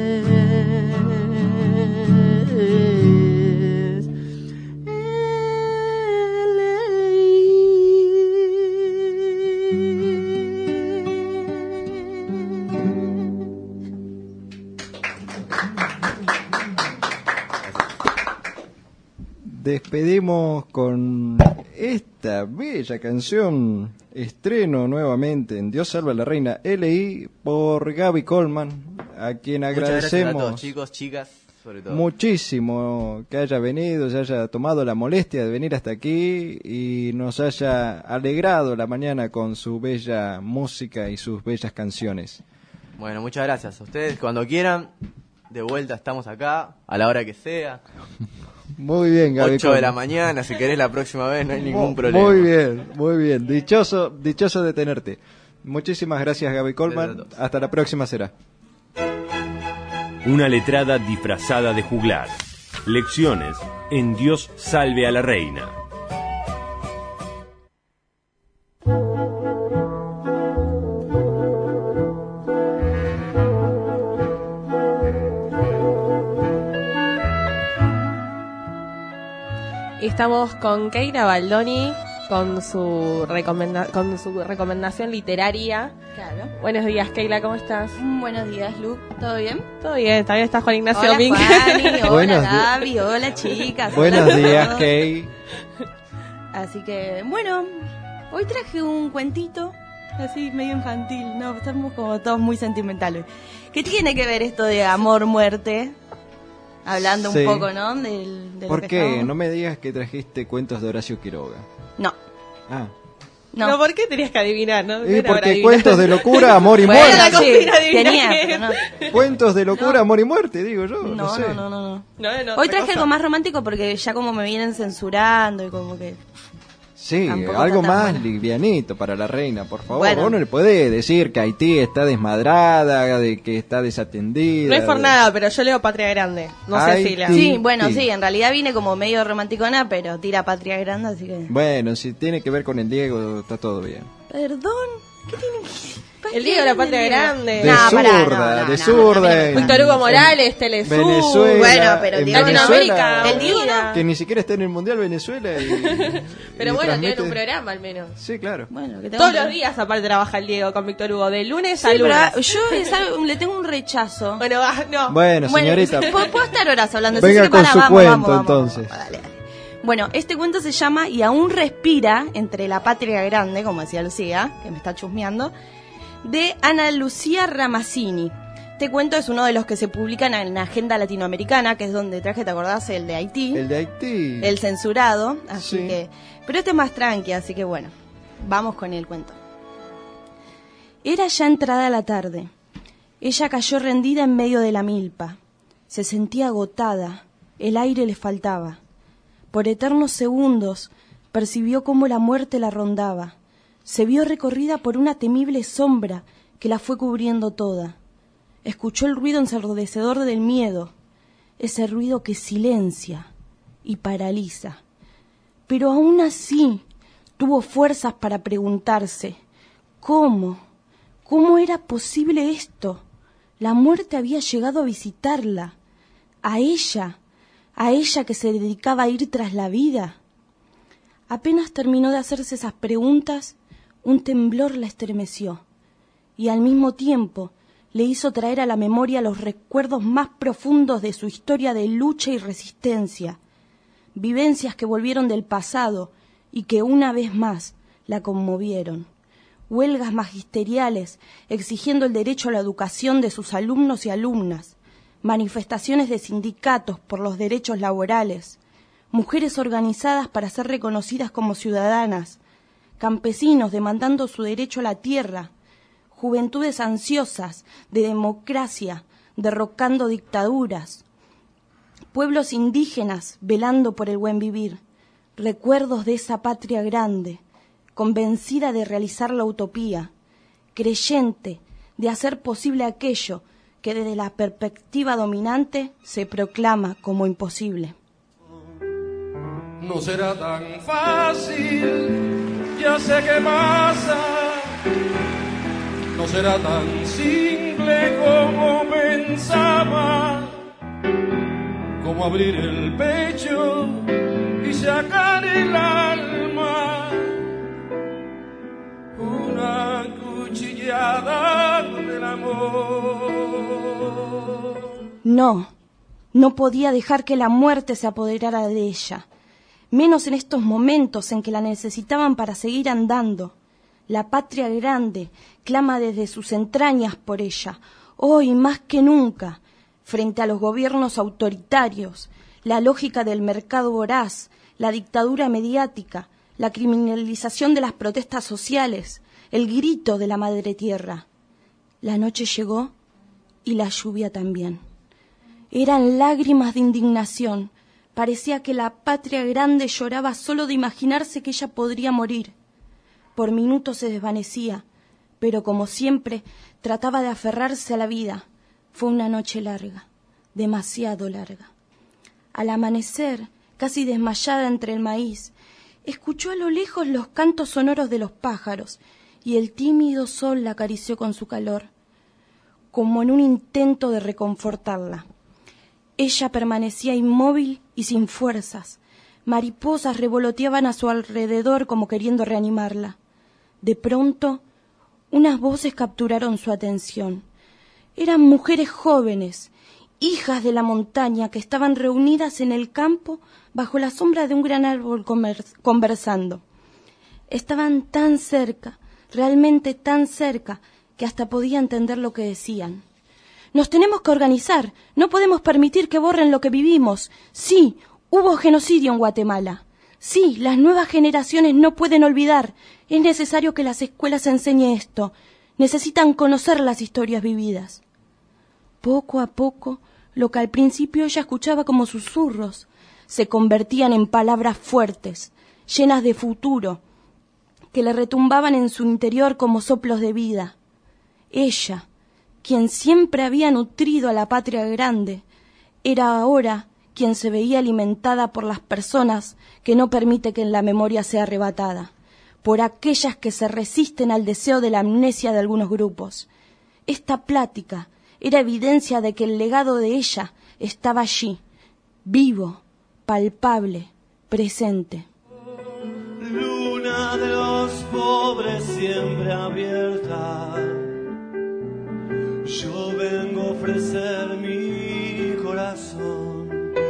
S2: Despedimos con esta bella canción, estreno nuevamente en Dios salve a la reina, L I por Gaby Colman, a quien
S7: Muchas gracias
S2: agradecemos
S7: a todos, chicos, chicas, sobre todo.
S2: muchísimo que haya venido, se haya tomado la molestia de venir hasta aquí y nos haya alegrado la mañana con su bella música y sus bellas canciones.
S7: Bueno, muchas gracias a ustedes. Cuando quieran, de vuelta estamos acá, a la hora que sea.
S2: Muy bien, Gaby
S7: ocho de la
S2: Colman.
S7: mañana, si querés la próxima vez, no hay ningún
S2: Muy-
S7: problema.
S2: Muy bien, muy bien. Dichoso, dichoso de tenerte. Muchísimas gracias, Gaby Colman.
S7: Gracias a todos.
S2: Hasta la próxima será.
S1: Una letrada disfrazada de juglar. Lecciones en Dios salve a la reina.
S3: Estamos con Keira Baldoni con su, recomenda con su recomendación literaria.
S6: Claro.
S3: Buenos días, Keila, ¿cómo estás?
S6: Buenos días, Lu. ¿Todo bien?
S3: Todo bien, también está Juan Ignacio
S6: Hola,
S3: Mink.
S6: Juani. Hola,
S2: Buenos di-
S6: Gaby. Hola, chicas.
S2: Buenos
S6: Hola a
S2: días,
S6: todos.
S2: Kay.
S6: Así que, bueno, hoy traje un cuentito así medio infantil, ¿no? Estamos como todos muy sentimentales. ¿Qué tiene que ver esto de amor, muerte? Hablando
S2: Sí.
S6: un poco, ¿no? Del, de lo
S2: ¿Por
S6: que
S2: qué?
S6: estamos-
S2: No me digas que trajiste cuentos de Horacio Quiroga.
S6: No,
S2: Ah.
S6: no.
S3: No, ¿por qué tenías que adivinar, no?
S2: Y
S3: Era para
S2: porque
S3: adivinar.
S2: cuentos de locura, amor y
S6: Bueno,
S3: Era la
S2: muerte.
S6: sí,
S3: cocina divina
S6: tenía,
S3: que-
S6: pero no.
S2: Cuentos de locura, amor y muerte, digo yo. No,
S6: No,
S2: sé.
S6: no, no, no, no.
S3: No, no,
S6: Hoy
S3: otra
S6: traje
S3: cosa.
S6: algo más romántico porque ya como me vienen censurando y como que...
S2: Sí,
S6: Tampoco
S2: algo
S6: está tan
S2: más
S6: bueno.
S2: livianito para la reina, por favor.
S6: Bueno.
S2: Vos no le podés decir que Haití está desmadrada, de que está desatendida.
S3: No es por
S2: de-
S3: nada, pero yo leo Patria Grande. No sé
S2: Ay,
S3: si la...
S2: sí.
S6: Sí, bueno,
S2: sí.
S6: sí, en realidad vine como medio romanticona, pero tira Patria Grande, así que...
S2: Bueno, si tiene que ver con el Diego, está todo bien.
S6: Perdón, ¿qué tiene que
S3: El Diego de la Patria
S6: el Diego?
S3: Grande.
S2: De
S6: No, pará,
S2: zurda,
S6: no, no,
S2: de
S6: no,
S2: zurda.
S6: no,
S2: en-
S3: Víctor Hugo
S2: en
S3: Morales, Telesur.
S2: Venezuela,
S6: Bueno, pero
S2: en
S6: Diego no-
S2: Venezuela,
S3: Latinoamérica,
S6: El Diego
S3: unida.
S2: que ni siquiera está en el Mundial Venezuela. Y,
S3: Pero
S2: y
S3: bueno,
S2: transmite-
S3: tienen un programa al menos.
S2: Sí, claro.
S6: Bueno, que tengo
S3: Todos
S6: un-
S3: los días aparte trabaja el Diego con Víctor Hugo, de lunes
S6: Sí,
S3: a
S6: pero
S3: lunes.
S6: ah, yo es algo- le tengo un rechazo.
S3: Bueno, ah, no.
S2: Bueno, señorita,
S6: puedo, puedo estar horas hablando de
S2: Venga
S6: eso, así que
S2: con
S6: pará,
S2: su
S6: vamos,
S2: cuento,
S6: vamos, vamos,
S2: entonces.
S6: vamos, dale, dale. Bueno, este cuento se llama Y aún respira entre la patria grande, como decía Lucía, que me está chusmeando, de Ana Lucía Ramazzini. Este cuento es uno de los que se publican en Agenda Latinoamericana, que es donde traje, ¿te acordás? El de Haití.
S2: el de Haití.
S6: El censurado, así
S2: Sí.
S6: que... Pero este es más tranqui, así que bueno, vamos con el cuento. Era ya entrada la tarde. Ella cayó rendida en medio de la milpa. Se sentía agotada, el aire le faltaba. Por eternos segundos percibió cómo la muerte la rondaba. Se vio recorrida por una temible sombra que la fue cubriendo toda. Escuchó el ruido ensordecedor del miedo, ese ruido que silencia y paraliza. Pero aún así tuvo fuerzas para preguntarse, ¿cómo? ¿Cómo era posible esto? La muerte había llegado a visitarla, a ella, a ella que se dedicaba a ir tras la vida. Apenas terminó de hacerse esas preguntas, un temblor la estremeció y al mismo tiempo le hizo traer a la memoria los recuerdos más profundos de su historia de lucha y resistencia, vivencias que volvieron del pasado y que una vez más la conmovieron. Huelgas magisteriales exigiendo el derecho a la educación de sus alumnos y alumnas, manifestaciones de sindicatos por los derechos laborales, mujeres organizadas para ser reconocidas como ciudadanas, campesinos demandando su derecho a la tierra, juventudes ansiosas de democracia derrocando dictaduras, pueblos indígenas velando por el buen vivir, recuerdos de esa patria grande, convencida de realizar la utopía, creyente de hacer posible aquello que desde la perspectiva dominante se proclama como imposible.
S10: No será tan fácil, ya sé qué pasa. No será tan simple como pensaba, como abrir el pecho y sacar el alma. Una cuchillada del amor.
S6: No, no podía dejar que la muerte se apoderara de ella, menos en estos momentos en que la necesitaban para seguir andando. La patria grande clama desde sus entrañas por ella, hoy más que nunca, frente a los gobiernos autoritarios, la lógica del mercado voraz, la dictadura mediática, la criminalización de las protestas sociales, el grito de la madre tierra. La noche llegó y la lluvia también. Eran lágrimas de indignación. Parecía que la patria grande lloraba solo de imaginarse que ella podría morir. Por minutos se desvanecía, pero como siempre trataba de aferrarse a la vida. Fue una noche larga, demasiado larga. Al amanecer, casi desmayada entre el maíz, escuchó a lo lejos los cantos sonoros de los pájaros y el tímido sol la acarició con su calor, como en un intento de reconfortarla. Ella permanecía inmóvil y sin fuerzas. Mariposas revoloteaban a su alrededor como queriendo reanimarla. De pronto, unas voces capturaron su atención. Eran mujeres jóvenes, hijas de la montaña, que estaban reunidas en el campo bajo la sombra de un gran árbol conversando. Estaban tan cerca, realmente tan cerca, que hasta podía entender lo que decían. Nos tenemos que organizar, no podemos permitir que borren lo que vivimos. Sí, hubo genocidio en Guatemala. Sí, las nuevas generaciones no pueden olvidar. Es necesario que las escuelas enseñen esto. Necesitan conocer las historias vividas. Poco a poco, lo que al principio ella escuchaba como susurros, se convertían en palabras fuertes, llenas de futuro, que le retumbaban en su interior como soplos de vida. Ella, quien siempre había nutrido a la patria grande, era ahora quien se veía alimentada por las personas que no permite que la memoria sea arrebatada, por aquellas que se resisten al deseo de la amnesia de algunos grupos. Esta plática era evidencia de que el legado de ella estaba allí, vivo, palpable, presente.
S11: Luna de los pobres siempre abierta, yo vengo a ofrecer mi corazón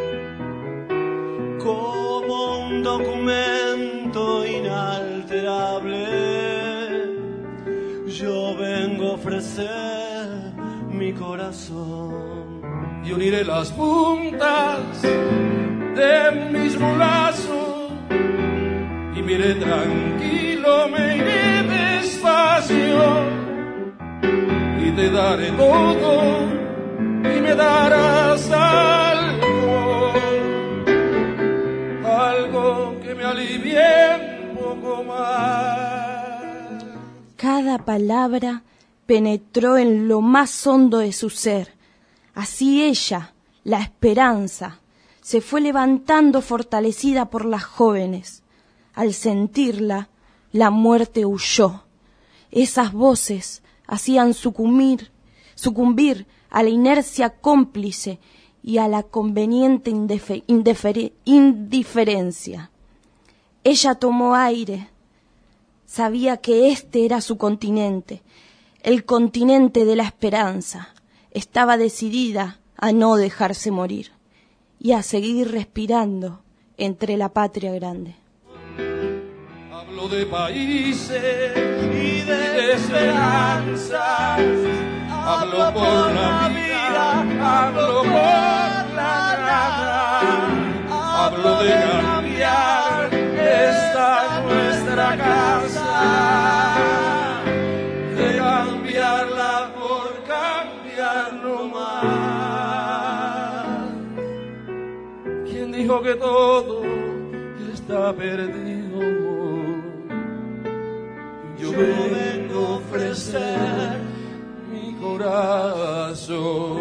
S11: como un documento inalterable. Yo vengo a ofrecer mi corazón
S10: y uniré las puntas de mis brazos y me iré tranquilo, me iré despacio te daré todo y me darás algo, algo que me alivie un poco más.
S6: Cada palabra penetró en lo más hondo de su ser. Así ella, la esperanza, se fue levantando fortalecida por las jóvenes. Al sentirla, la muerte huyó. Esas voces hacían sucumbir, sucumbir a la inercia cómplice y a la conveniente indefe- indefer- indiferencia. Ella tomó aire. Sabía que este era su continente, el continente de la esperanza. Estaba decidida a no dejarse morir y a seguir respirando entre la patria grande.
S10: Hablo de países y de esperanza, hablo por la vida, hablo por la nada, hablo de cambiar esta nuestra casa, de cambiarla por cambiar no más. ¿Quién dijo que todo está perdido? Yo vengo a ofrecer mi corazón.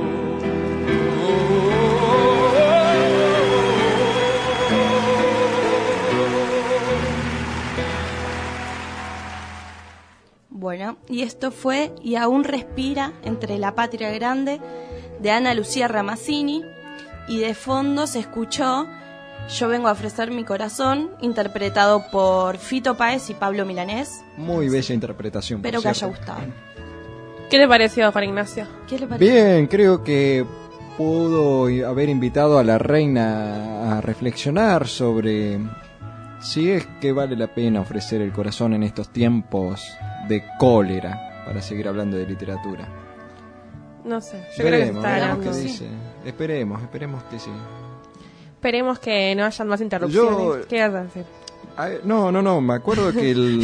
S6: Bueno, y esto fue Y aún respira entre la patria grande de Ana Lucía Ramazzini, y de fondo se escuchó Yo vengo a ofrecer mi corazón, interpretado por Fito Páez y Pablo Milanés.
S2: Muy bella interpretación.
S6: Espero que haya gustado.
S3: ¿Qué le pareció, Juan Ignacio?
S6: ¿Qué le pareció?
S2: Bien, creo que pudo haber invitado a la reina a reflexionar sobre si es que vale la pena ofrecer el corazón en estos tiempos de cólera, para seguir hablando de literatura.
S3: No sé, yo
S2: Veremos,
S3: creo que se está
S2: veremos
S3: hablando.
S2: qué dice. Esperemos, esperemos que sí.
S3: Esperemos que no hayan más interrupciones.
S2: Yo-
S3: ¿Qué vas a hacer?
S2: Ay, no, no, no, me acuerdo que el,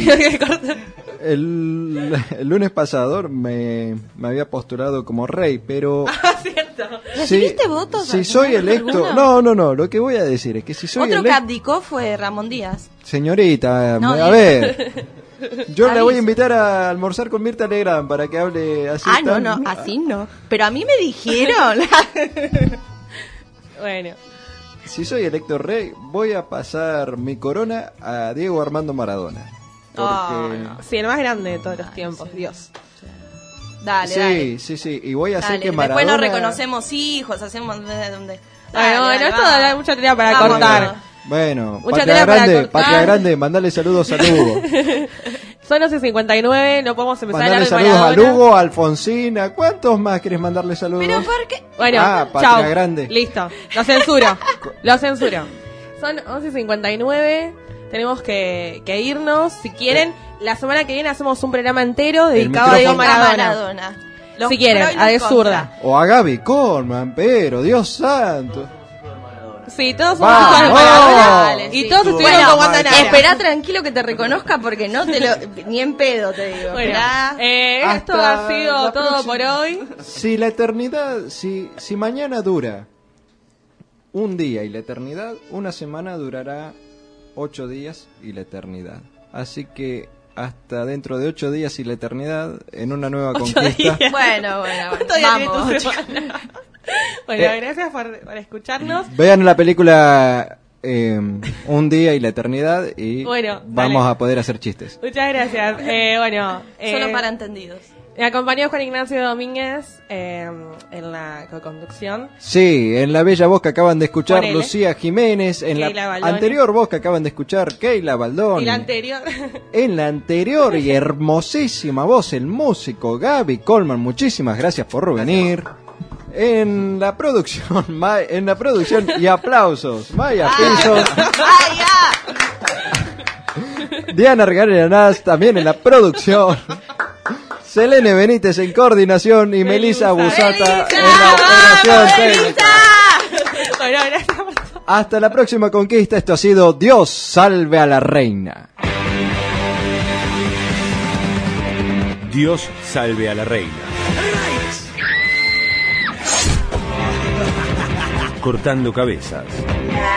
S2: el, el lunes pasado me, me había postulado como rey, pero
S3: Ah, cierto.
S6: ¿Recibiste votos?
S2: si
S6: al
S2: soy
S6: final,
S2: electo...
S6: alguno?
S2: No, no, no, lo que voy a decir es que si soy
S6: Otro que
S2: electo...
S6: abdicó fue Ramón Díaz.
S2: Señorita,
S6: No,
S2: a
S6: digo.
S2: ver, yo la voy a
S6: Avisa.
S2: invitar a almorzar con Mirta Legrand para que hable así.
S6: Ah, no,
S2: tan-
S6: no, así no. Pero a mí me dijeron.
S3: Bueno,
S2: Si soy electo rey, voy a pasar mi corona a Diego Armando Maradona. Porque...
S3: oh, no. Sí, el más grande de todos los tiempos, Dios.
S6: Dale,
S2: sí,
S6: dale.
S2: sí, sí, y voy a hacer
S6: Dale,
S2: que
S6: después
S2: Maradona...
S6: nos reconocemos hijos, hacemos desde donde.
S3: Bueno, bueno, esto da mucha tela para
S6: Vamos,
S3: cortar.
S6: vamos.
S2: Bueno,
S3: Mucha
S2: Patria
S3: tela para
S2: Grande,
S3: cortar.
S2: Patria Grande, mandale saludos a Lugo.
S3: Son once cincuenta y nueve, no podemos empezar a
S2: Mandale
S3: hablar de
S2: saludos a
S3: Maradona.
S2: Lugo, a Alfonsina. ¿Cuántos más querés mandarle saludos?
S6: Pero ¿por qué?
S3: Bueno,
S2: Ah, Patria
S3: chau.
S2: Grande.
S3: Listo, lo censuro. Lo censuro. Son once cincuenta y nueve, tenemos que, que irnos. Si quieren, la semana que viene hacemos un programa entero dedicado a Diego
S2: micrófono.
S3: Maradona.
S6: Maradona. Los
S3: Si quieren,
S6: pros y
S3: a de
S6: los
S3: zurda.
S6: contras.
S2: O a Gaby Colman, pero Dios santo.
S3: Sí, todos somos
S2: Vamos.
S3: hijos de Maradona.
S6: Dale,
S3: Y
S6: sí.
S3: todos estuvieron
S6: Bueno,
S3: con Wanda Nara.
S6: Esperá tranquilo que te reconozca porque no te lo. Ni en pedo te digo.
S3: Bueno,
S6: Esperá.
S3: eh, esto
S2: Hasta
S3: ha sido
S2: la
S3: todo
S2: próxima.
S3: por hoy.
S2: Si la eternidad, si, si mañana dura un día y la eternidad, una semana durará ocho días y la eternidad. Así que hasta dentro de ocho días y la eternidad, en una nueva
S3: Ocho
S2: conquista.
S3: días.
S6: Bueno, bueno, bueno.
S3: ¿Cuántos días tiene
S6: Vamos.
S3: tu semana? Bueno,
S2: Eh.
S3: gracias por, por escucharnos.
S2: Vean la película eh, Un día y la eternidad y
S3: Bueno,
S2: vamos
S3: dale.
S2: a poder hacer chistes.
S3: Muchas gracias. Eh, bueno, eh,
S6: Solo para entendidos.
S3: me acompañó Juan Ignacio Domínguez eh, en la co-conducción.
S2: Sí, en la bella voz que acaban de escuchar
S3: Ponele.
S2: Lucía Jiménez, en
S3: Keila
S2: la
S3: Baldoni.
S2: anterior voz que acaban de escuchar Keila Baldoni.
S3: Y la anterior.
S2: En la anterior y hermosísima voz, el músico Gaby Colman, muchísimas gracias por venir. En la producción, Ma- en la producción y aplausos, Maya Pinzos,
S6: ¡Ay, ya!
S2: Diana Regarenas también en la producción, Selene Benítez en coordinación y Melissa Busata en la operación técnica.
S3: Bueno, gracias por todo.
S2: Hasta la próxima conquista, esto ha sido Dios salve a la reina.
S1: Dios salve a la reina. cortando cabezas.